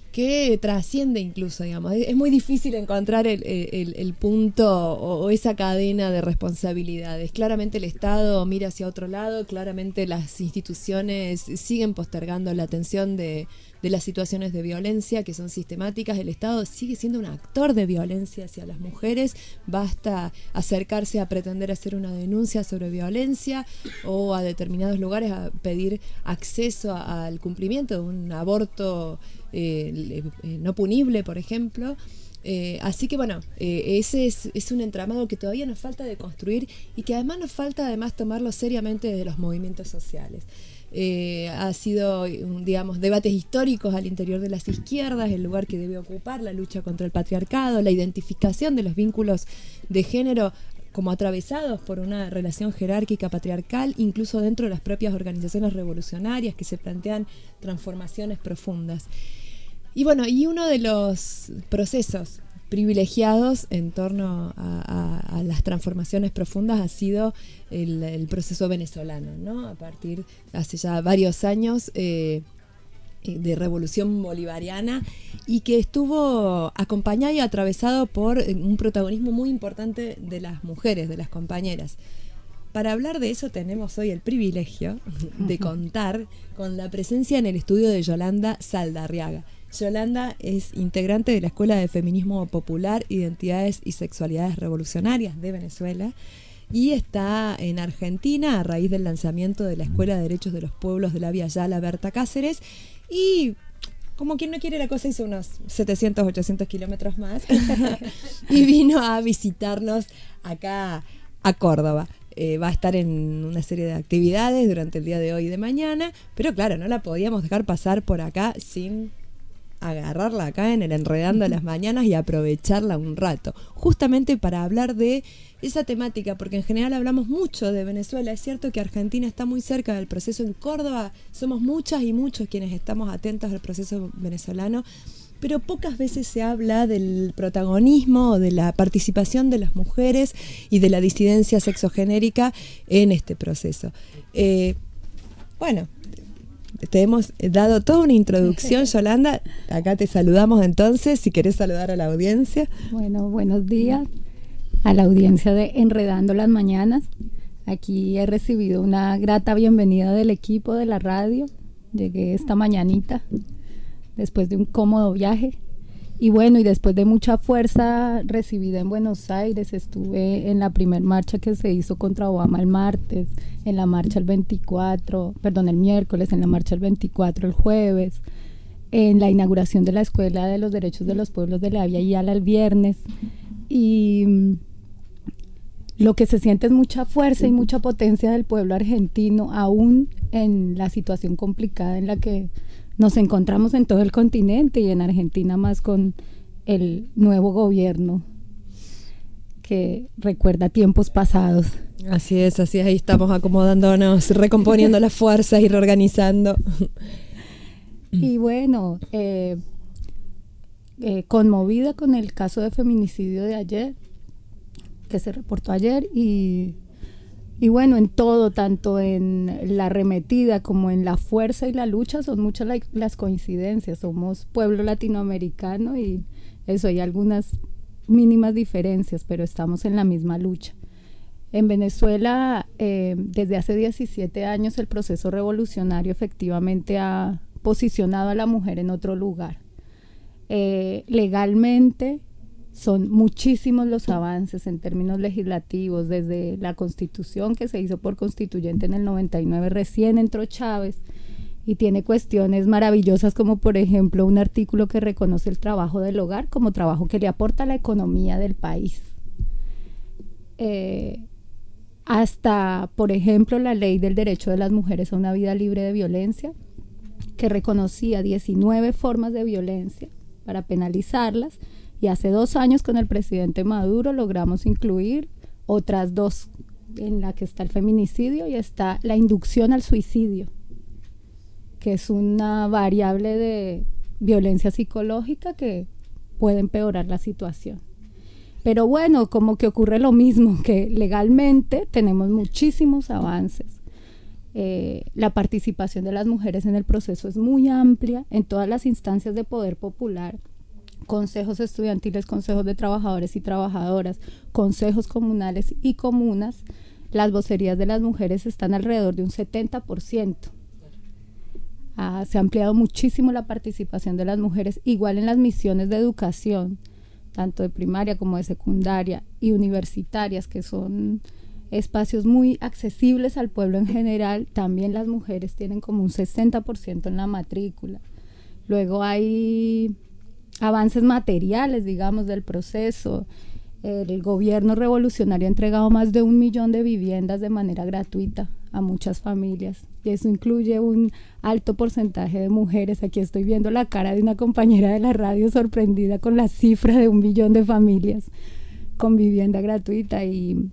que trasciende incluso, digamos. Es muy difícil encontrar el, el, el punto o, o esa cadena de responsabilidades. Claramente el Estado mira hacia otro lado, claramente las instituciones siguen postergando la atención de, de las situaciones de violencia que son sistemáticas. El Estado sigue siendo un actor de violencia hacia las mujeres. Basta acercarse a pretender hacer una denuncia sobre violencia o a determinados lugares a pedir acceso a, al cumplimiento de un aborto Eh, eh, no punible, por ejemplo. Eh, así que bueno, eh, ese es, es un entramado que todavía nos falta de construir y que además nos falta además tomarlo seriamente desde los movimientos sociales. Eh, ha sido, digamos, debates históricos al interior de las izquierdas, el lugar que debe ocupar la lucha contra el patriarcado, la identificación de los vínculos de género como atravesados por una relación jerárquica patriarcal, incluso dentro de las propias organizaciones revolucionarias que se plantean transformaciones profundas. Y bueno, y uno de los procesos privilegiados en torno a, a, a las transformaciones profundas ha sido el, el proceso venezolano, ¿no? A partir de hace ya varios años eh, de revolución bolivariana, y que estuvo acompañado y atravesado por un protagonismo muy importante de las mujeres, de las compañeras. Para hablar de eso tenemos hoy el privilegio de contar con la presencia en el estudio de Yolanda Saldarriaga. Yolanda es integrante de la Escuela de Feminismo Popular, Identidades y Sexualidades Revolucionarias de Venezuela, y está en Argentina a raíz del lanzamiento de la Escuela de Derechos de los Pueblos de la Vía Yala Berta Cáceres, y como quien no quiere la cosa hizo unos setecientos, ochocientos kilómetros más y vino a visitarnos acá a Córdoba. Eh, va a estar en una serie de actividades durante el día de hoy y de mañana, pero claro, no la podíamos dejar pasar por acá sin agarrarla acá en el Enredando de las Mañanas y aprovecharla un rato, justamente para hablar de esa temática, porque en general hablamos mucho de Venezuela. Es cierto que Argentina está muy cerca del proceso. En Córdoba somos muchas y muchos quienes estamos atentos al proceso venezolano, pero pocas veces se habla del protagonismo o de la participación de las mujeres y de la disidencia sexogenérica en este proceso. Eh, bueno, te hemos dado toda una introducción, Yolanda. Acá te saludamos entonces, si querés saludar a la audiencia. Bueno, buenos días a la audiencia de Enredando las Mañanas. Aquí he recibido una grata bienvenida del equipo de la radio. Llegué esta mañanita después de un cómodo viaje. Y bueno, y después de mucha fuerza recibida en Buenos Aires, estuve en la primer marcha que se hizo contra Obama el martes, en la marcha el veinticuatro, perdón, el miércoles, en la marcha el veinticuatro el jueves, en la inauguración de la Escuela de los Derechos de los Pueblos de la Vía Yala el viernes. Y lo que se siente es mucha fuerza y mucha potencia del pueblo argentino, aún en la situación complicada en la que nos encontramos en todo el continente y en Argentina más con el nuevo gobierno que recuerda tiempos pasados. Así es, así es, ahí estamos acomodándonos, recomponiendo las fuerzas y reorganizando. Y bueno, eh, eh, conmovida con el caso de feminicidio de ayer, que se reportó ayer, y Y bueno, en todo, tanto en la arremetida como en la fuerza y la lucha, son muchas la, las coincidencias. Somos pueblo latinoamericano y eso, hay algunas mínimas diferencias, pero estamos en la misma lucha. En Venezuela, eh, desde hace diecisiete años, el proceso revolucionario efectivamente ha posicionado a la mujer en otro lugar. Eh, legalmente, son muchísimos los avances en términos legislativos, desde la Constitución que se hizo por constituyente en el noventa y nueve, recién entró Chávez, y tiene cuestiones maravillosas como por ejemplo un artículo que reconoce el trabajo del hogar como trabajo que le aporta a la economía del país. Eh, hasta, por ejemplo, la ley del derecho de las mujeres a una vida libre de violencia, que reconocía diecinueve formas de violencia para penalizarlas. Y hace dos años con el presidente Maduro logramos incluir otras dos, en la que está el feminicidio y está la inducción al suicidio, que es una variable de violencia psicológica que puede empeorar la situación. Pero bueno, como que ocurre lo mismo, que legalmente tenemos muchísimos avances, Eh, la participación de las mujeres en el proceso es muy amplia en todas las instancias de poder popular, consejos estudiantiles, consejos de trabajadores y trabajadoras, consejos comunales y comunas. Las vocerías de las mujeres están alrededor de un setenta por ciento. Ah, se ha ampliado muchísimo la participación de las mujeres, igual en las misiones de educación, tanto de primaria como de secundaria y universitarias, que son espacios muy accesibles al pueblo en general. También las mujeres tienen como un sesenta por ciento en la matrícula. Luego hay avances materiales, digamos, del proceso. El gobierno revolucionario ha entregado más de un millón de viviendas de manera gratuita a muchas familias, y eso incluye un alto porcentaje de mujeres. Aquí estoy viendo la cara de una compañera de la radio sorprendida con la cifra de un millón de familias con vivienda gratuita, y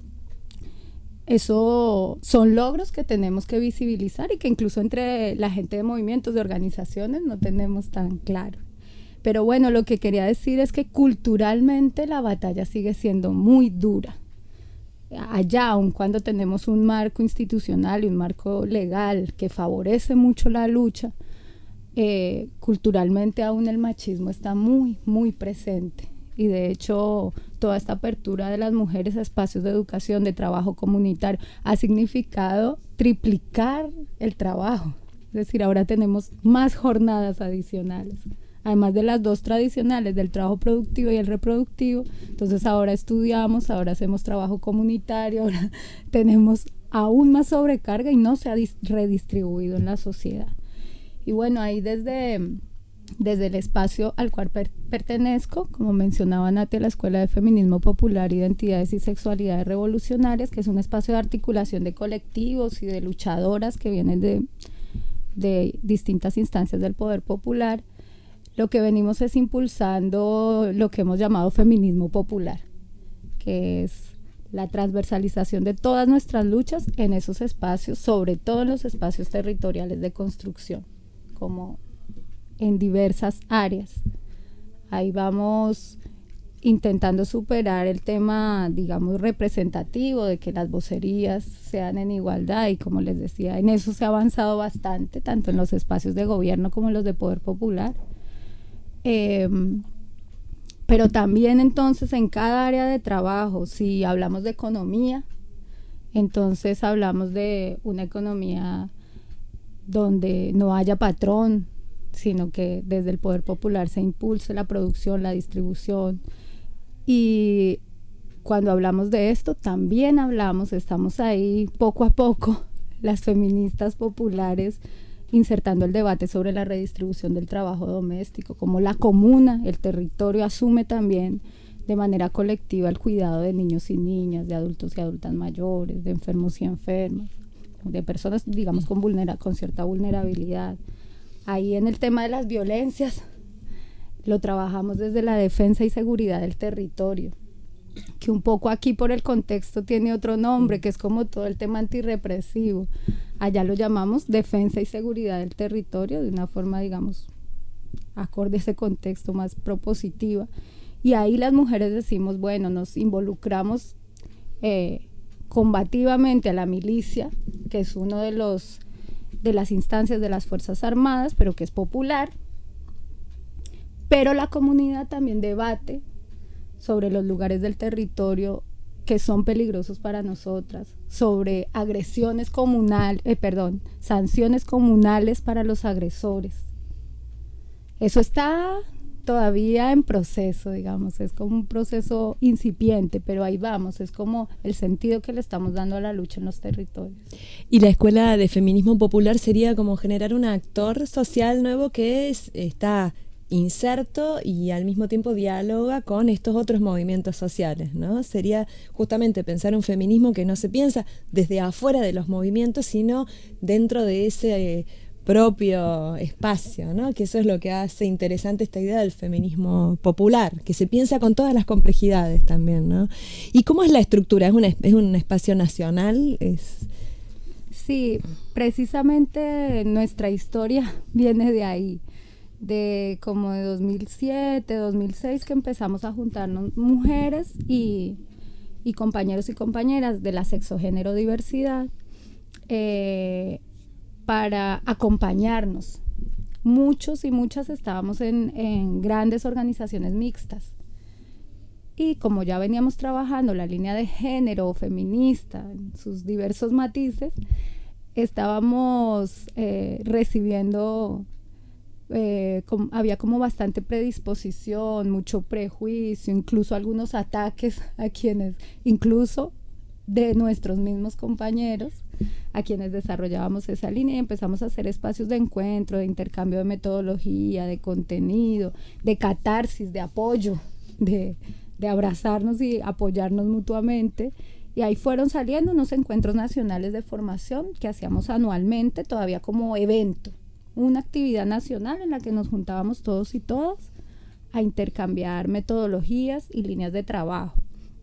eso son logros que tenemos que visibilizar y que incluso entre la gente de movimientos, de organizaciones, no tenemos tan claro. Pero bueno, lo que quería decir es que culturalmente la batalla sigue siendo muy dura. Allá, aun cuando tenemos un marco institucional y un marco legal que favorece mucho la lucha, eh, culturalmente aún el machismo está muy, muy presente. Y de hecho, toda esta apertura de las mujeres a espacios de educación, de trabajo comunitario, ha significado triplicar el trabajo. Es decir, ahora tenemos más jornadas adicionales, además de las dos tradicionales, del trabajo productivo y el reproductivo. Entonces ahora estudiamos, ahora hacemos trabajo comunitario, ahora tenemos aún más sobrecarga y no se ha redistribuido en la sociedad. Y bueno, ahí desde... Desde el espacio al cual per pertenezco, como mencionaba Nati, la Escuela de Feminismo Popular, Identidades y Sexualidades Revolucionarias, que es un espacio de articulación de colectivos y de luchadoras que vienen de, de distintas instancias del poder popular. Lo que venimos es impulsando lo que hemos llamado feminismo popular, que es la transversalización de todas nuestras luchas en esos espacios, sobre todo en los espacios territoriales de construcción, como en diversas áreas. Ahí vamos intentando superar el tema, digamos, representativo de que las vocerías sean en igualdad, y como les decía, en eso se ha avanzado bastante, tanto en los espacios de gobierno como en los de poder popular. Eh, pero también entonces en cada área de trabajo, si hablamos de economía, entonces hablamos de una economía donde no haya patrón, sino que desde el poder popular se impulse la producción, la distribución. Y cuando hablamos de esto, también hablamos, estamos ahí poco a poco, las feministas populares, insertando el debate sobre la redistribución del trabajo doméstico, como la comuna, el territorio, asume también de manera colectiva el cuidado de niños y niñas, de adultos y adultas mayores, de enfermos y enfermas, de personas, digamos, con, vulnera con cierta vulnerabilidad. Ahí en el tema de las violencias lo trabajamos desde la defensa y seguridad del territorio, que un poco aquí por el contexto tiene otro nombre, que es como todo el tema antirrepresivo. Allá lo llamamos defensa y seguridad del territorio, de una forma, digamos, acorde a ese contexto, más propositiva. Y ahí las mujeres decimos, bueno, nos involucramos eh, combativamente a la milicia, que es uno de los de las instancias de las Fuerzas Armadas, pero que es popular, pero la comunidad también debate sobre los lugares del territorio que son peligrosos para nosotras, sobre agresiones comunales, eh, perdón, sanciones comunales para los agresores. Eso está todavía en proceso, digamos, es como un proceso incipiente, pero ahí vamos, es como el sentido que le estamos dando a la lucha en los territorios. Y la Escuela de Feminismo Popular sería como generar un actor social nuevo que es, está inserto y al mismo tiempo dialoga con estos otros movimientos sociales, ¿no? Sería justamente pensar un feminismo que no se piensa desde afuera de los movimientos, sino dentro de ese eh, propio espacio, ¿no? Que eso es lo que hace interesante esta idea del feminismo popular, que se piensa con todas las complejidades también, ¿no? ¿Y cómo es la estructura? ¿Es un, es un espacio nacional? ¿Es... Sí, precisamente nuestra historia viene de ahí, de como de dos mil siete, dos mil seis, que empezamos a juntarnos mujeres y, y compañeros y compañeras de la sexogénero diversidad, eh, para acompañarnos. Muchos y muchas estábamos en, en grandes organizaciones mixtas. Y como ya veníamos trabajando la línea de género feminista en sus diversos matices, estábamos eh, recibiendo, eh, com, había como bastante predisposición, mucho prejuicio, incluso algunos ataques a quienes, incluso de nuestros mismos compañeros, a quienes desarrollábamos esa línea, y empezamos a hacer espacios de encuentro, de intercambio de metodología, de contenido, de catarsis, de apoyo, de... de abrazarnos y apoyarnos mutuamente, y ahí fueron saliendo unos encuentros nacionales de formación que hacíamos anualmente, todavía como evento, una actividad nacional en la que nos juntábamos todos y todas a intercambiar metodologías y líneas de trabajo.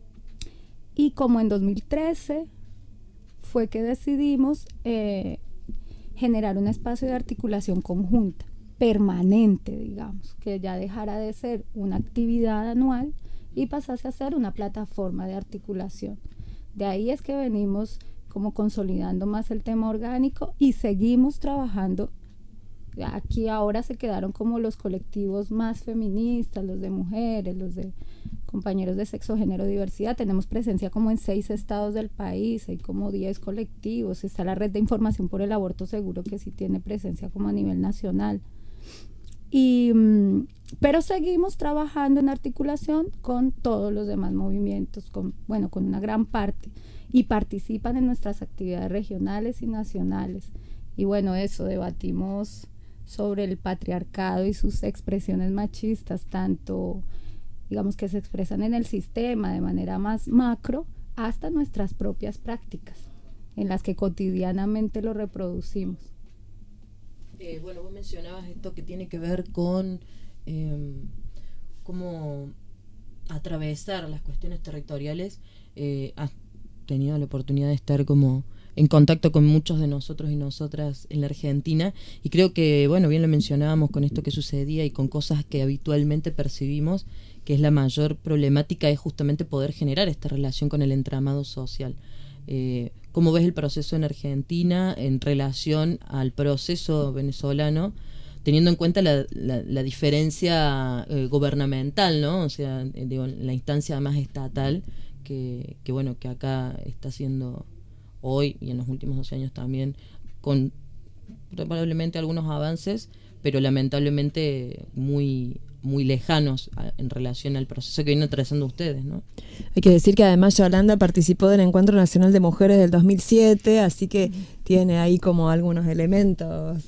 Y como en dos mil trece fue que decidimos eh, generar un espacio de articulación conjunta, permanente, digamos, que ya dejara de ser una actividad anual y pasase a ser una plataforma de articulación. De ahí es que venimos como consolidando más el tema orgánico y seguimos trabajando. Aquí ahora se quedaron como los colectivos más feministas, los de mujeres, los de compañeros de sexo, género, diversidad. Tenemos presencia como en seis estados del país, hay como diez colectivos. Está la red de información por el aborto seguro, que sí tiene presencia como a nivel nacional. Y, pero seguimos trabajando en articulación con todos los demás movimientos, con, bueno, con una gran parte, y participan en nuestras actividades regionales y nacionales. Y bueno, eso, debatimos sobre el patriarcado y sus expresiones machistas, tanto, digamos, que se expresan en el sistema de manera más macro, hasta nuestras propias prácticas, en las que cotidianamente lo reproducimos. Eh, bueno, vos mencionabas esto que tiene que ver con eh, cómo atravesar las cuestiones territoriales. Eh, has tenido la oportunidad de estar como en contacto con muchos de nosotros y nosotras en la Argentina, y creo que, bueno, bien lo mencionábamos con esto que sucedía y con cosas que habitualmente percibimos, que es la mayor problemática, es justamente poder generar esta relación con el entramado social. Eh, ¿Cómo ves el proceso en Argentina en relación al proceso venezolano, teniendo en cuenta la, la, la diferencia eh, gubernamental, ¿no? O sea, eh, digo, la instancia más estatal que, que, bueno, que acá está haciendo hoy y en los últimos doce años también, con probablemente algunos avances, pero lamentablemente muy... muy lejanos a, en relación al proceso que vienen atravesando ustedes, ¿no? Hay que decir que además Yolanda participó del Encuentro Nacional de Mujeres del dos mil siete, así que tiene ahí como algunos elementos.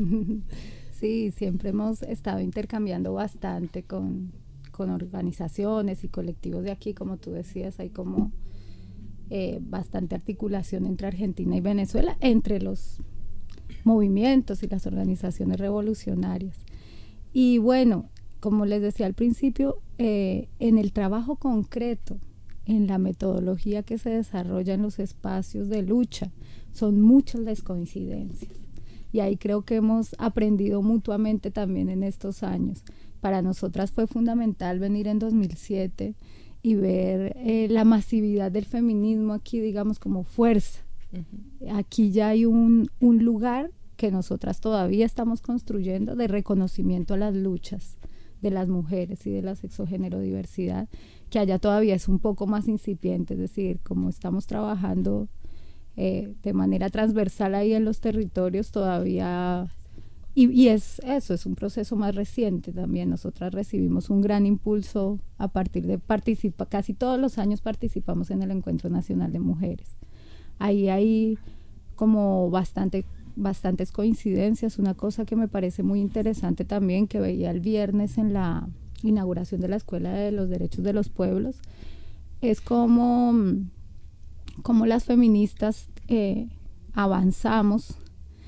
Sí, siempre hemos estado intercambiando bastante con, con organizaciones y colectivos de aquí, como tú decías, hay como eh, bastante articulación entre Argentina y Venezuela, entre los movimientos y las organizaciones revolucionarias. Y bueno, como les decía al principio, eh, en el trabajo concreto, en la metodología que se desarrolla en los espacios de lucha, son muchas las coincidencias. Y ahí creo que hemos aprendido mutuamente también en estos años. Para nosotras fue fundamental venir en dos mil siete y ver eh, la masividad del feminismo aquí, digamos, como fuerza. Uh-huh. Aquí ya hay un, un lugar que nosotras todavía estamos construyendo de reconocimiento a las luchas de las mujeres y de la sexogénero diversidad, que allá todavía es un poco más incipiente, es decir, como estamos trabajando eh, de manera transversal ahí en los territorios todavía, y, y es eso, es un proceso más reciente también. Nosotras recibimos un gran impulso a partir de participar, casi todos los años participamos en el Encuentro Nacional de Mujeres. Ahí hay como bastante bastantes coincidencias. Una cosa que me parece muy interesante también, que veía el viernes en la inauguración de la Escuela de los Derechos de los Pueblos, es como, como las feministas eh, avanzamos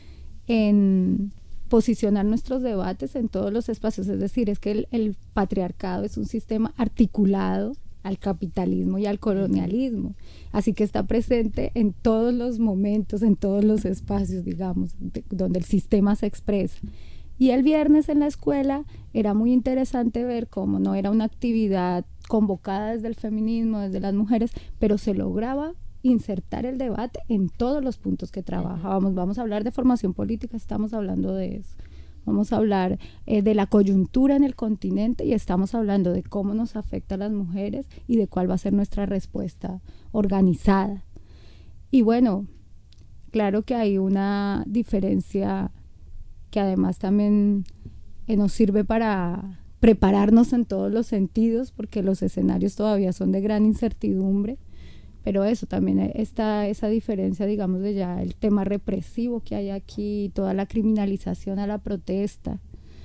en posicionar nuestros debates en todos los espacios. Es decir, es que el, el patriarcado es un sistema articulado al capitalismo y al colonialismo, así que está presente en todos los momentos, en todos los espacios, digamos, de, donde el sistema se expresa. Y el viernes en la escuela era muy interesante ver cómo no era una actividad convocada desde el feminismo, desde las mujeres, pero se lograba insertar el debate en todos los puntos que trabajábamos. Vamos a hablar de formación política, estamos hablando de eso. Vamos a hablar eh, de la coyuntura en el continente y estamos hablando de cómo nos afecta a las mujeres y de cuál va a ser nuestra respuesta organizada. Y bueno, claro que hay una diferencia que además también eh, nos sirve para prepararnos en todos los sentidos, porque los escenarios todavía son de gran incertidumbre, pero eso también está esa diferencia, digamos, de ya el tema represivo que hay aquí, toda la criminalización a la protesta,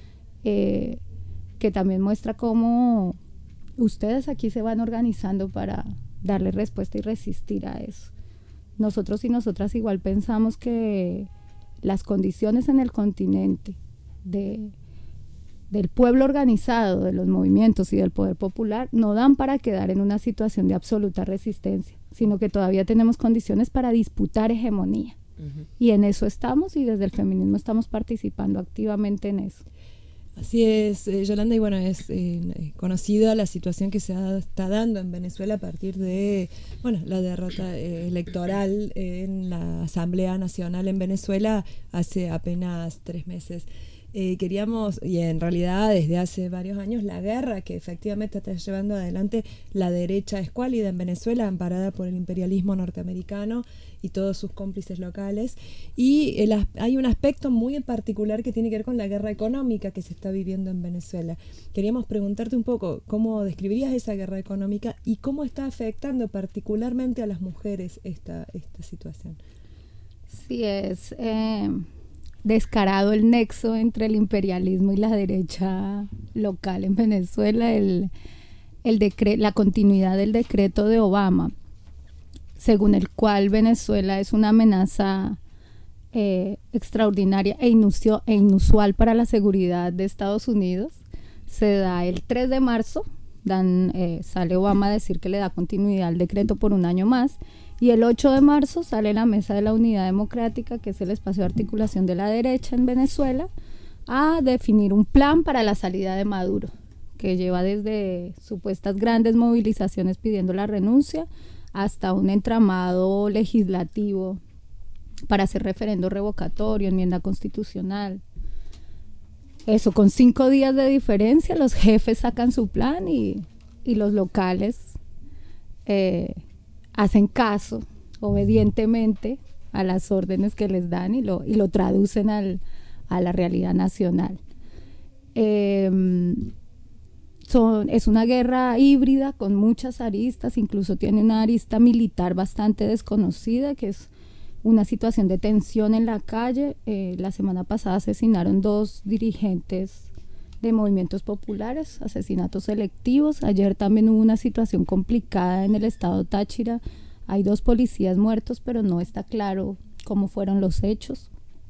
eh, que también muestra cómo ustedes aquí se van organizando para darle respuesta y resistir a eso. Nosotros y nosotras igual pensamos que las condiciones en el continente de, del pueblo organizado, de los movimientos y del poder popular no dan para quedar en una situación de absoluta resistencia, sino que todavía tenemos condiciones para disputar hegemonía. Uh-huh. Y en eso estamos, y desde el feminismo estamos participando activamente en eso. Así es, eh, Yolanda, y bueno, es eh, conocida la situación que se ha, está dando en Venezuela a partir de, bueno, la derrota eh, electoral eh, en la Asamblea Nacional en Venezuela hace apenas tres meses. Eh, queríamos, y en realidad desde hace varios años, la guerra que efectivamente está llevando adelante la derecha escuálida en Venezuela, amparada por el imperialismo norteamericano y todos sus cómplices locales. Y el, hay un aspecto muy en particular que tiene que ver con la guerra económica que se está viviendo en Venezuela. Queríamos preguntarte un poco cómo describirías esa guerra económica y cómo está afectando particularmente a las mujeres esta, esta situación. Sí, es... Eh... descarado el nexo entre el imperialismo y la derecha local en Venezuela, el, el decre- la continuidad del decreto de Obama, según el cual Venezuela es una amenaza eh, extraordinaria e, inusio- e inusual para la seguridad de Estados Unidos, se da el tres de marzo, dan, eh, sale Obama a decir que le da continuidad al decreto por un año más. Y el ocho de marzo sale la Mesa de la Unidad Democrática, que es el espacio de articulación de la derecha en Venezuela, a definir un plan para la salida de Maduro, que lleva desde supuestas grandes movilizaciones pidiendo la renuncia hasta un entramado legislativo para hacer referendo revocatorio, enmienda constitucional. Eso, con cinco días de diferencia, los jefes sacan su plan y, y los locales eh, hacen caso obedientemente a las órdenes que les dan y lo, y lo traducen al, a la realidad nacional. Eh, son, es una guerra híbrida con muchas aristas, incluso tiene una arista militar bastante desconocida, que es una situación de tensión en la calle. Eh, la semana pasada asesinaron dos dirigentes de movimientos populares, asesinatos selectivos. Ayer también hubo una situación complicada en el estado Táchira. Hay dos policías muertos, pero no está claro cómo fueron los hechos.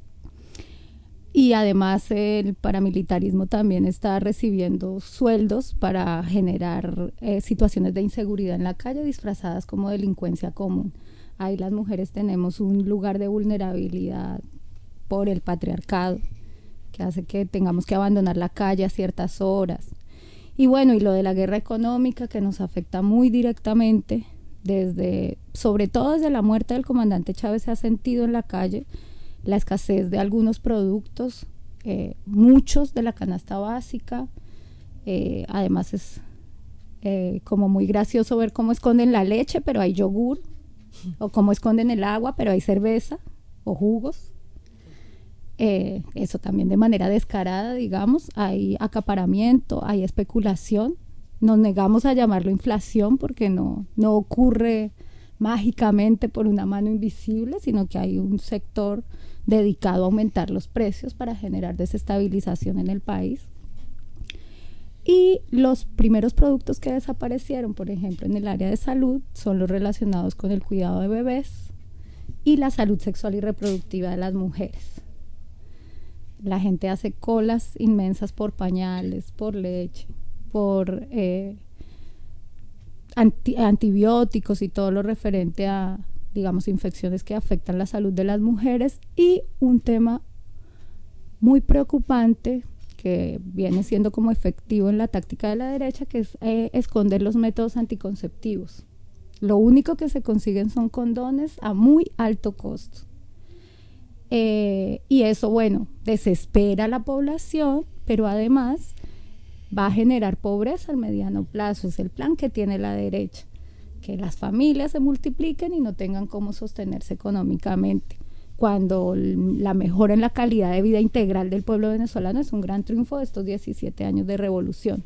Y además el paramilitarismo también está recibiendo sueldos para generar eh, situaciones de inseguridad en la calle disfrazadas como delincuencia común. Ahí las mujeres tenemos un lugar de vulnerabilidad por el patriarcado, que hace que tengamos que abandonar la calle a ciertas horas. Y bueno, y lo de la guerra económica, que nos afecta muy directamente, desde, sobre todo desde la muerte del comandante Chávez se ha sentido en la calle la escasez de algunos productos, eh, muchos de la canasta básica. Eh, además es eh, como muy gracioso ver cómo esconden la leche, pero hay yogur, o cómo esconden el agua, pero hay cerveza o jugos. Eh, eso también de manera descarada, digamos. Hay acaparamiento, hay especulación. Nos negamos a llamarlo inflación porque no, no ocurre mágicamente por una mano invisible, sino que hay un sector dedicado a aumentar los precios para generar desestabilización en el país. Y los primeros productos que desaparecieron, por ejemplo, en el área de salud, son los relacionados con el cuidado de bebés y la salud sexual y reproductiva de las mujeres. La gente hace colas inmensas por pañales, por leche, por eh, anti- antibióticos y todo lo referente a, digamos, infecciones que afectan la salud de las mujeres. Y un tema muy preocupante que viene siendo como efectivo en la táctica de la derecha, que es eh, esconder los métodos anticonceptivos, Lo único que se consiguen son condones a muy alto costo. Eh, y eso, bueno, desespera a la población, pero además va a generar pobreza al mediano plazo. Es el plan que tiene la derecha, que las familias se multipliquen y no tengan cómo sostenerse económicamente, cuando la mejora en la calidad de vida integral del pueblo venezolano es un gran triunfo de estos diecisiete años de revolución.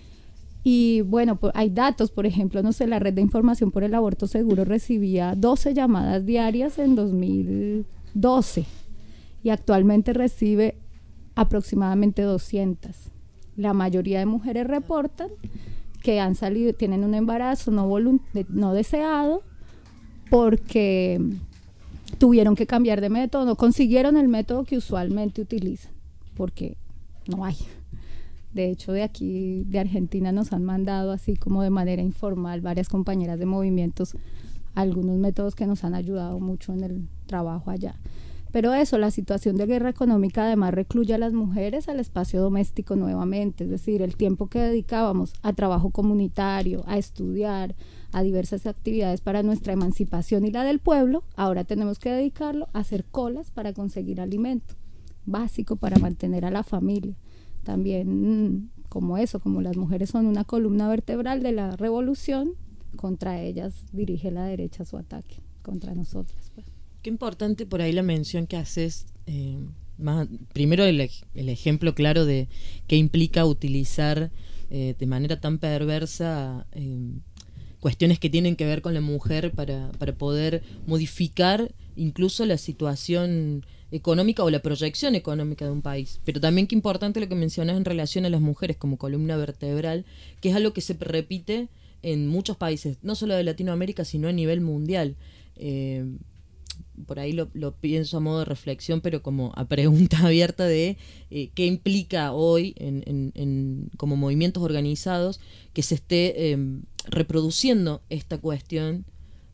Y bueno, pues hay datos, por ejemplo, no sé, la Red de Información por el Aborto Seguro recibía doce llamadas diarias en dos mil doce y actualmente recibe aproximadamente doscientas. La mayoría de mujeres reportan que han salido, tienen un embarazo no, volunt- no deseado porque tuvieron que cambiar de método, no consiguieron el método que usualmente utilizan, porque no hay. De hecho, de aquí, de Argentina, nos han mandado así como de manera informal varias compañeras de movimientos algunos métodos que nos han ayudado mucho en el trabajo allá. Pero eso, la situación de guerra económica además recluye a las mujeres al espacio doméstico nuevamente, es decir, el tiempo que dedicábamos a trabajo comunitario, a estudiar, a diversas actividades para nuestra emancipación y la del pueblo, ahora tenemos que dedicarlo a hacer colas para conseguir alimento, básico para mantener a la familia. También como eso, como las mujeres son una columna vertebral de la revolución, contra ellas dirige la derecha su ataque, contra nosotras, pues. Qué importante por ahí la mención que haces, eh, más, primero el, el ejemplo claro de qué implica utilizar eh, de manera tan perversa eh, cuestiones que tienen que ver con la mujer para, para poder modificar incluso la situación económica o la proyección económica de un país. Pero también qué importante lo que mencionas en relación a las mujeres como columna vertebral, que es algo que se repite en muchos países, no solo de Latinoamérica, sino a nivel mundial. Eh, por ahí lo, lo pienso a modo de reflexión, pero como a pregunta abierta de eh, qué implica hoy en, en, en, como movimientos organizados que se esté eh, reproduciendo esta cuestión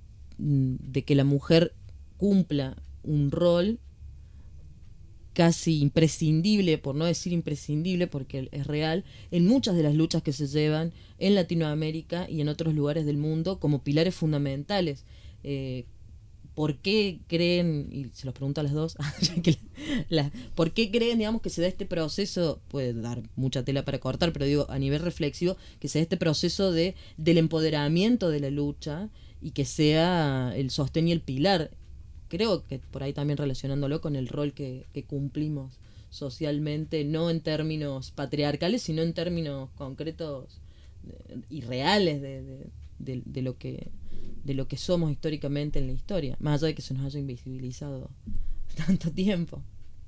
de que la mujer cumpla un rol casi imprescindible, por no decir imprescindible porque es real, en muchas de las luchas que se llevan en Latinoamérica y en otros lugares del mundo como pilares fundamentales. Eh, ¿Por qué creen, y se los pregunto a las dos, que la, la, ¿por qué creen, digamos, que se da este proceso, puede dar mucha tela para cortar, pero digo, a nivel reflexivo, que se da este proceso de del empoderamiento de la lucha y que sea el sostén y el pilar? Creo que por ahí también relacionándolo con el rol que, que cumplimos socialmente, no en términos patriarcales, sino en términos concretos y reales de, de, de, de lo que de lo que somos históricamente en la historia, más allá de que se nos haya invisibilizado tanto tiempo.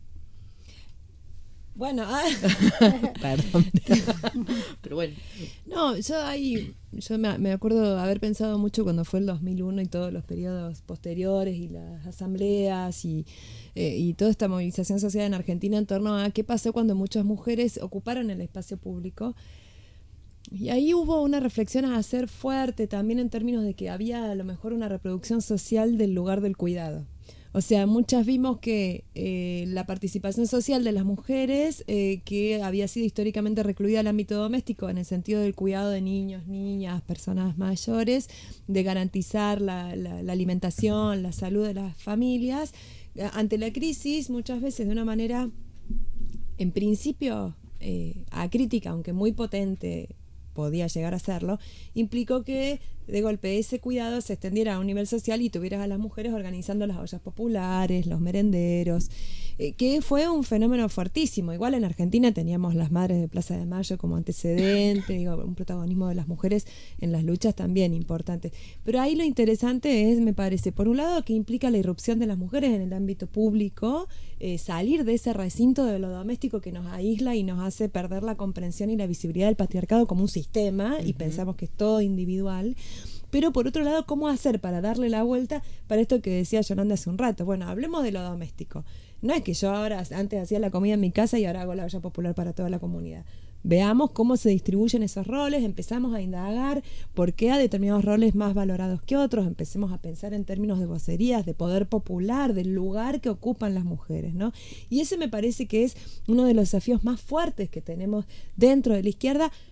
Bueno, ah. Perdón. Pero bueno. No, yo ahí, yo me, me acuerdo haber pensado mucho cuando fue el dos mil uno y todos los periodos posteriores y las asambleas y, eh, y toda esta movilización social en Argentina en torno a qué pasó cuando muchas mujeres ocuparon el espacio público. Y ahí hubo una reflexión a hacer fuerte también en términos de que había a lo mejor una reproducción social del lugar del cuidado. O sea, muchas vimos que eh, la participación social de las mujeres, eh, que había sido históricamente recluida al ámbito doméstico en el sentido del cuidado de niños, niñas, personas mayores, de garantizar la, la, la alimentación, la salud de las familias, ante la crisis muchas veces de una manera, en principio, eh, acrítica, aunque muy potente, podía llegar a hacerlo, implicó que de golpe ese cuidado se extendiera a un nivel social y tuvieras a las mujeres organizando las ollas populares, los merenderos, eh, que fue un fenómeno fuertísimo. Igual en Argentina teníamos las madres de Plaza de Mayo como antecedente, digo, un protagonismo de las mujeres en las luchas también importante. Pero ahí lo interesante es, me parece, por un lado, que implica la irrupción de las mujeres en el ámbito público, eh, salir de ese recinto de lo doméstico que nos aísla y nos hace perder la comprensión y la visibilidad del patriarcado como un sistema, uh-huh. y pensamos que es todo individual. Pero por otro lado, ¿cómo hacer para darle la vuelta para esto que decía Yolanda hace un rato? Bueno, hablemos de lo doméstico. No es que yo ahora, antes hacía la comida en mi casa y ahora hago la olla popular para toda la comunidad. Veamos cómo se distribuyen esos roles, empezamos a indagar por qué hay determinados roles más valorados que otros, empecemos a pensar en términos de vocerías, de poder popular, del lugar que ocupan las mujeres, ¿no? Y ese me parece que es uno de los desafíos más fuertes que tenemos dentro de la izquierda,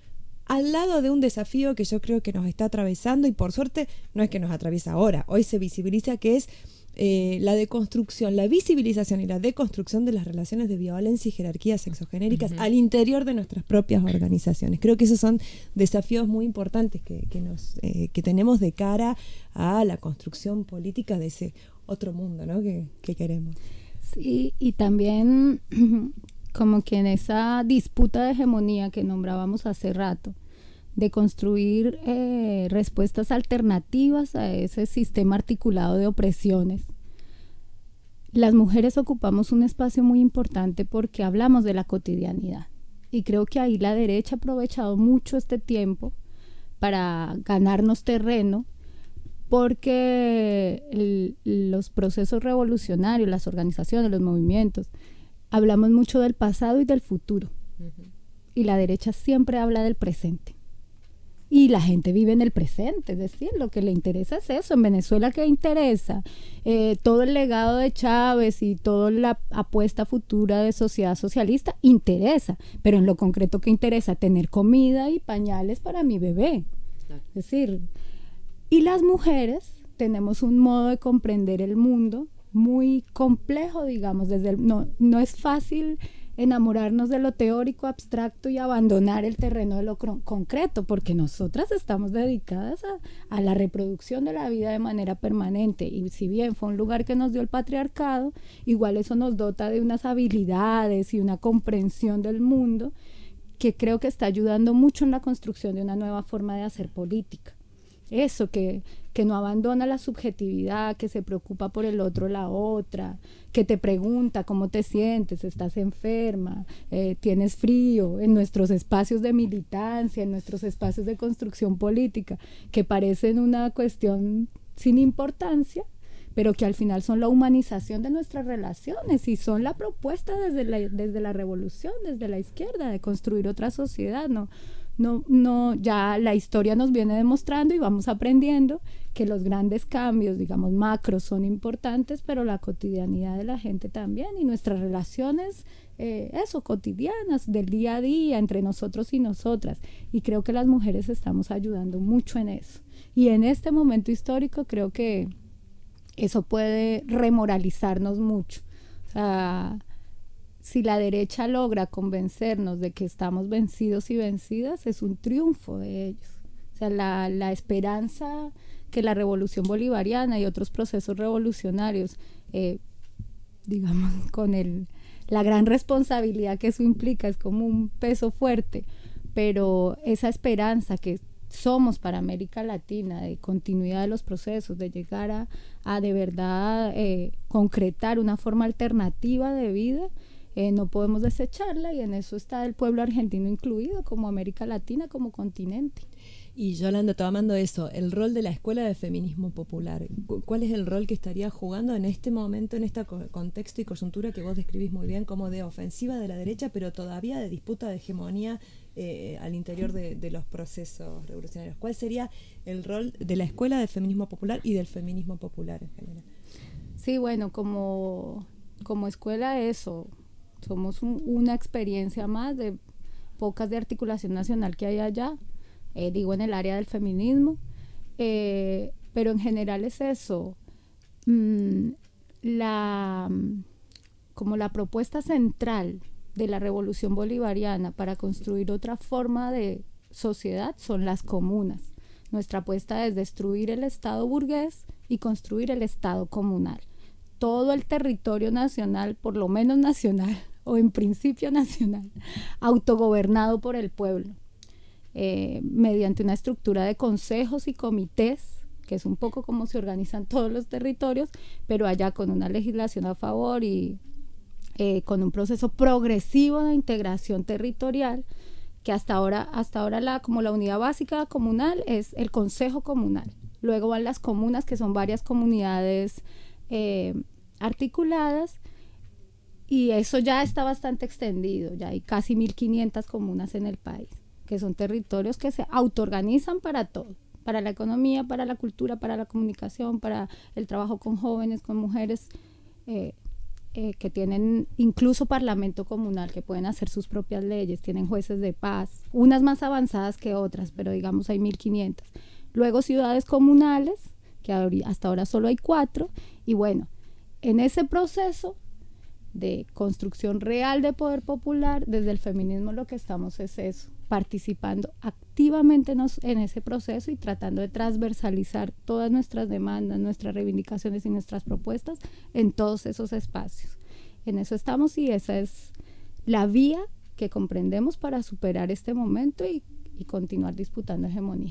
al lado de un desafío que yo creo que nos está atravesando, y por suerte no es que nos atraviesa ahora, hoy se visibiliza, que es eh, la deconstrucción, la visibilización y la deconstrucción de las relaciones de violencia y jerarquías sexogenéricas uh-huh. al interior de nuestras propias organizaciones. Creo que esos son desafíos muy importantes que, que, nos, eh, que tenemos de cara a la construcción política de ese otro mundo, ¿no? que, que queremos. Sí, y también como que en esa disputa de hegemonía que nombrábamos hace rato, de construir eh, respuestas alternativas a ese sistema articulado de opresiones. Las mujeres ocupamos un espacio muy importante porque hablamos de la cotidianidad, y creo que ahí la derecha ha aprovechado mucho este tiempo para ganarnos terreno, porque el, los procesos revolucionarios, las organizaciones, los movimientos, hablamos mucho del pasado y del futuro, uh-huh. y la derecha siempre habla del presente. Y la gente vive en el presente, es decir, lo que le interesa es eso. En Venezuela, ¿qué interesa? Eh, todo el legado de Chávez y toda la apuesta futura de sociedad socialista interesa, pero en lo concreto, ¿qué interesa? Tener comida y pañales para mi bebé. Claro. Es decir, y las mujeres tenemos un modo de comprender el mundo muy complejo, digamos, desde el, no, no es fácil enamorarnos de lo teórico, abstracto y abandonar el terreno de lo cron- concreto, porque nosotras estamos dedicadas a, a la reproducción de la vida de manera permanente, y si bien fue un lugar que nos dio el patriarcado, igual eso nos dota de unas habilidades y una comprensión del mundo que creo que está ayudando mucho en la construcción de una nueva forma de hacer política. Eso, que, que no abandona la subjetividad, que se preocupa por el otro, la otra, que te pregunta cómo te sientes, estás enferma, eh, tienes frío, en nuestros espacios de militancia, en nuestros espacios de construcción política, que parecen una cuestión sin importancia, pero que al final son la humanización de nuestras relaciones y son la propuesta desde la, desde la revolución, desde la izquierda, de construir otra sociedad, ¿no? No, no, ya la historia nos viene demostrando y vamos aprendiendo que los grandes cambios, digamos, macros son importantes, pero la cotidianidad de la gente también, y nuestras relaciones, eh, eso, cotidianas, del día a día, entre nosotros y nosotras. Y creo que las mujeres estamos ayudando mucho en eso. Y en este momento histórico creo que eso puede remoralizarnos mucho. O sea, si la derecha logra convencernos de que estamos vencidos y vencidas, es un triunfo de ellos. O sea, la, la esperanza que la revolución bolivariana y otros procesos revolucionarios, eh, digamos, con el, la gran responsabilidad que eso implica, es como un peso fuerte, pero esa esperanza que somos para América Latina, de continuidad de los procesos, de llegar a, a de verdad eh, concretar una forma alternativa de vida, Eh, no podemos desecharla, y en eso está el pueblo argentino incluido, como América Latina, como continente. Y Yolanda, tomando eso, el rol de la Escuela de Feminismo Popular, ¿cuál es el rol que estaría jugando en este momento, en este contexto y coyuntura que vos describís muy bien como de ofensiva de la derecha, pero todavía de disputa de hegemonía eh, al interior de, de los procesos revolucionarios? ¿Cuál sería el rol de la Escuela de Feminismo Popular y del feminismo popular en general? Sí, bueno, como, como escuela eso, somos un, una experiencia más de pocas de articulación nacional que hay allá, eh, digo en el área del feminismo, eh, pero en general es eso, mm, la, como la propuesta central de la revolución bolivariana para construir otra forma de sociedad son las comunas. Nuestra apuesta es destruir el Estado burgués y construir el Estado comunal. Todo el territorio nacional, por lo menos nacional, o en principio nacional, autogobernado por el pueblo, eh, mediante una estructura de consejos y comités, que es un poco como se organizan todos los territorios, pero allá con una legislación a favor y eh, con un proceso progresivo de integración territorial, que hasta ahora, hasta ahora la, como la unidad básica comunal es el consejo comunal. Luego van las comunas, que son varias comunidades eh, articuladas, y eso ya está bastante extendido, ya hay casi mil quinientas comunas en el país, que son territorios que se autoorganizan para todo, para la economía, para la cultura, para la comunicación, para el trabajo con jóvenes, con mujeres, eh, eh, que tienen incluso parlamento comunal, que pueden hacer sus propias leyes, tienen jueces de paz, unas más avanzadas que otras, pero digamos hay mil quinientas. Luego ciudades comunales, que hasta ahora solo hay cuatro, y bueno, en ese proceso de construcción real de poder popular, desde el feminismo lo que estamos es eso, participando activamente nos, en ese proceso y tratando de transversalizar todas nuestras demandas, nuestras reivindicaciones y nuestras propuestas en todos esos espacios. En eso estamos y esa es la vía que comprendemos para superar este momento y, y continuar disputando hegemonía.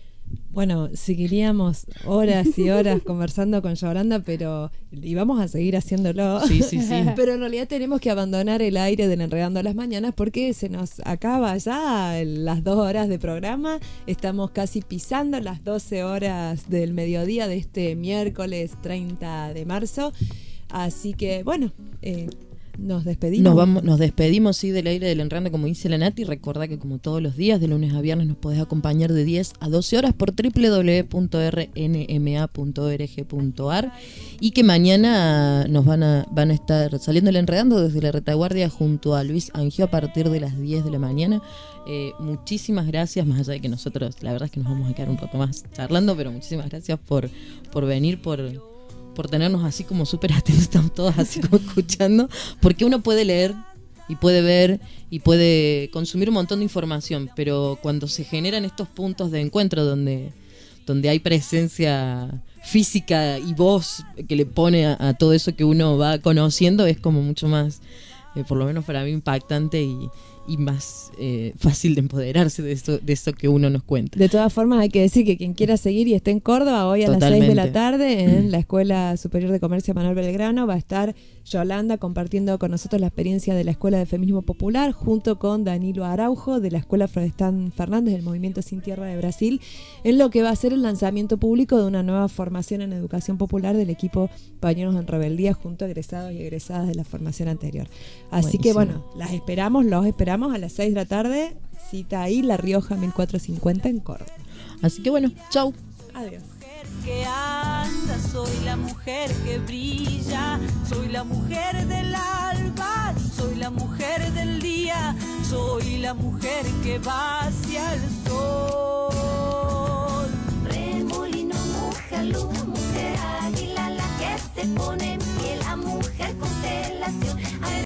Bueno, seguiríamos horas y horas conversando con Yolanda, pero y vamos a seguir haciéndolo. Sí, sí, sí. Pero en realidad tenemos que abandonar el aire del Enredando las Mañanas porque se nos acaba ya las dos horas de programa. Estamos casi pisando las doce horas del mediodía de este miércoles treinta de marzo. Así que, bueno, eh, nos despedimos. Nos, vamos, nos despedimos, sí, del aire del Enredando, como dice la Nati. Recordá que como todos los días, de lunes a viernes, nos podés acompañar de diez a doce horas por doble u doble u doble u punto r n m a punto org punto a r y que mañana nos van a, van a estar saliendo el Enredando desde la retaguardia junto a Luis Angio a partir de las diez de la mañana. Eh, muchísimas gracias, más allá de que nosotros, la verdad es que nos vamos a quedar un rato más charlando, pero muchísimas gracias por, por venir, por... por tenernos así como súper atentos, estamos todos así como escuchando, porque uno puede leer y puede ver y puede consumir un montón de información, pero cuando se generan estos puntos de encuentro donde, donde hay presencia física y voz que le pone a, a todo eso que uno va conociendo, es como mucho más, eh, por lo menos para mí, impactante y, y más eh, fácil de empoderarse de esto, de esto que uno nos cuenta. De todas formas, hay que decir que quien quiera seguir y esté en Córdoba hoy a Totalmente. las seis de la tarde en la Escuela Superior de Comercio Manuel Belgrano va a estar Yolanda compartiendo con nosotros la experiencia de la Escuela de Feminismo Popular junto con Danilo Araujo de la Escuela Florestan Fernández del Movimiento Sin Tierra de Brasil, en lo que va a ser el lanzamiento público de una nueva formación en educación popular del equipo Pañuelos en Rebeldía junto a egresados y egresadas de la formación anterior. Así Buenísimo. que bueno, las esperamos, los esperamos a las seis de la tarde, cita ahí, La Rioja mil cuatrocientos cincuenta en Córdoba. Así que bueno, chau. Adiós. Que anda, soy la mujer que brilla, soy la mujer del alba, soy la mujer del día, soy la mujer que va hacia el sol. Remolino, mujer, luna, mujer, águila, la que se pone en pie, la mujer constelación.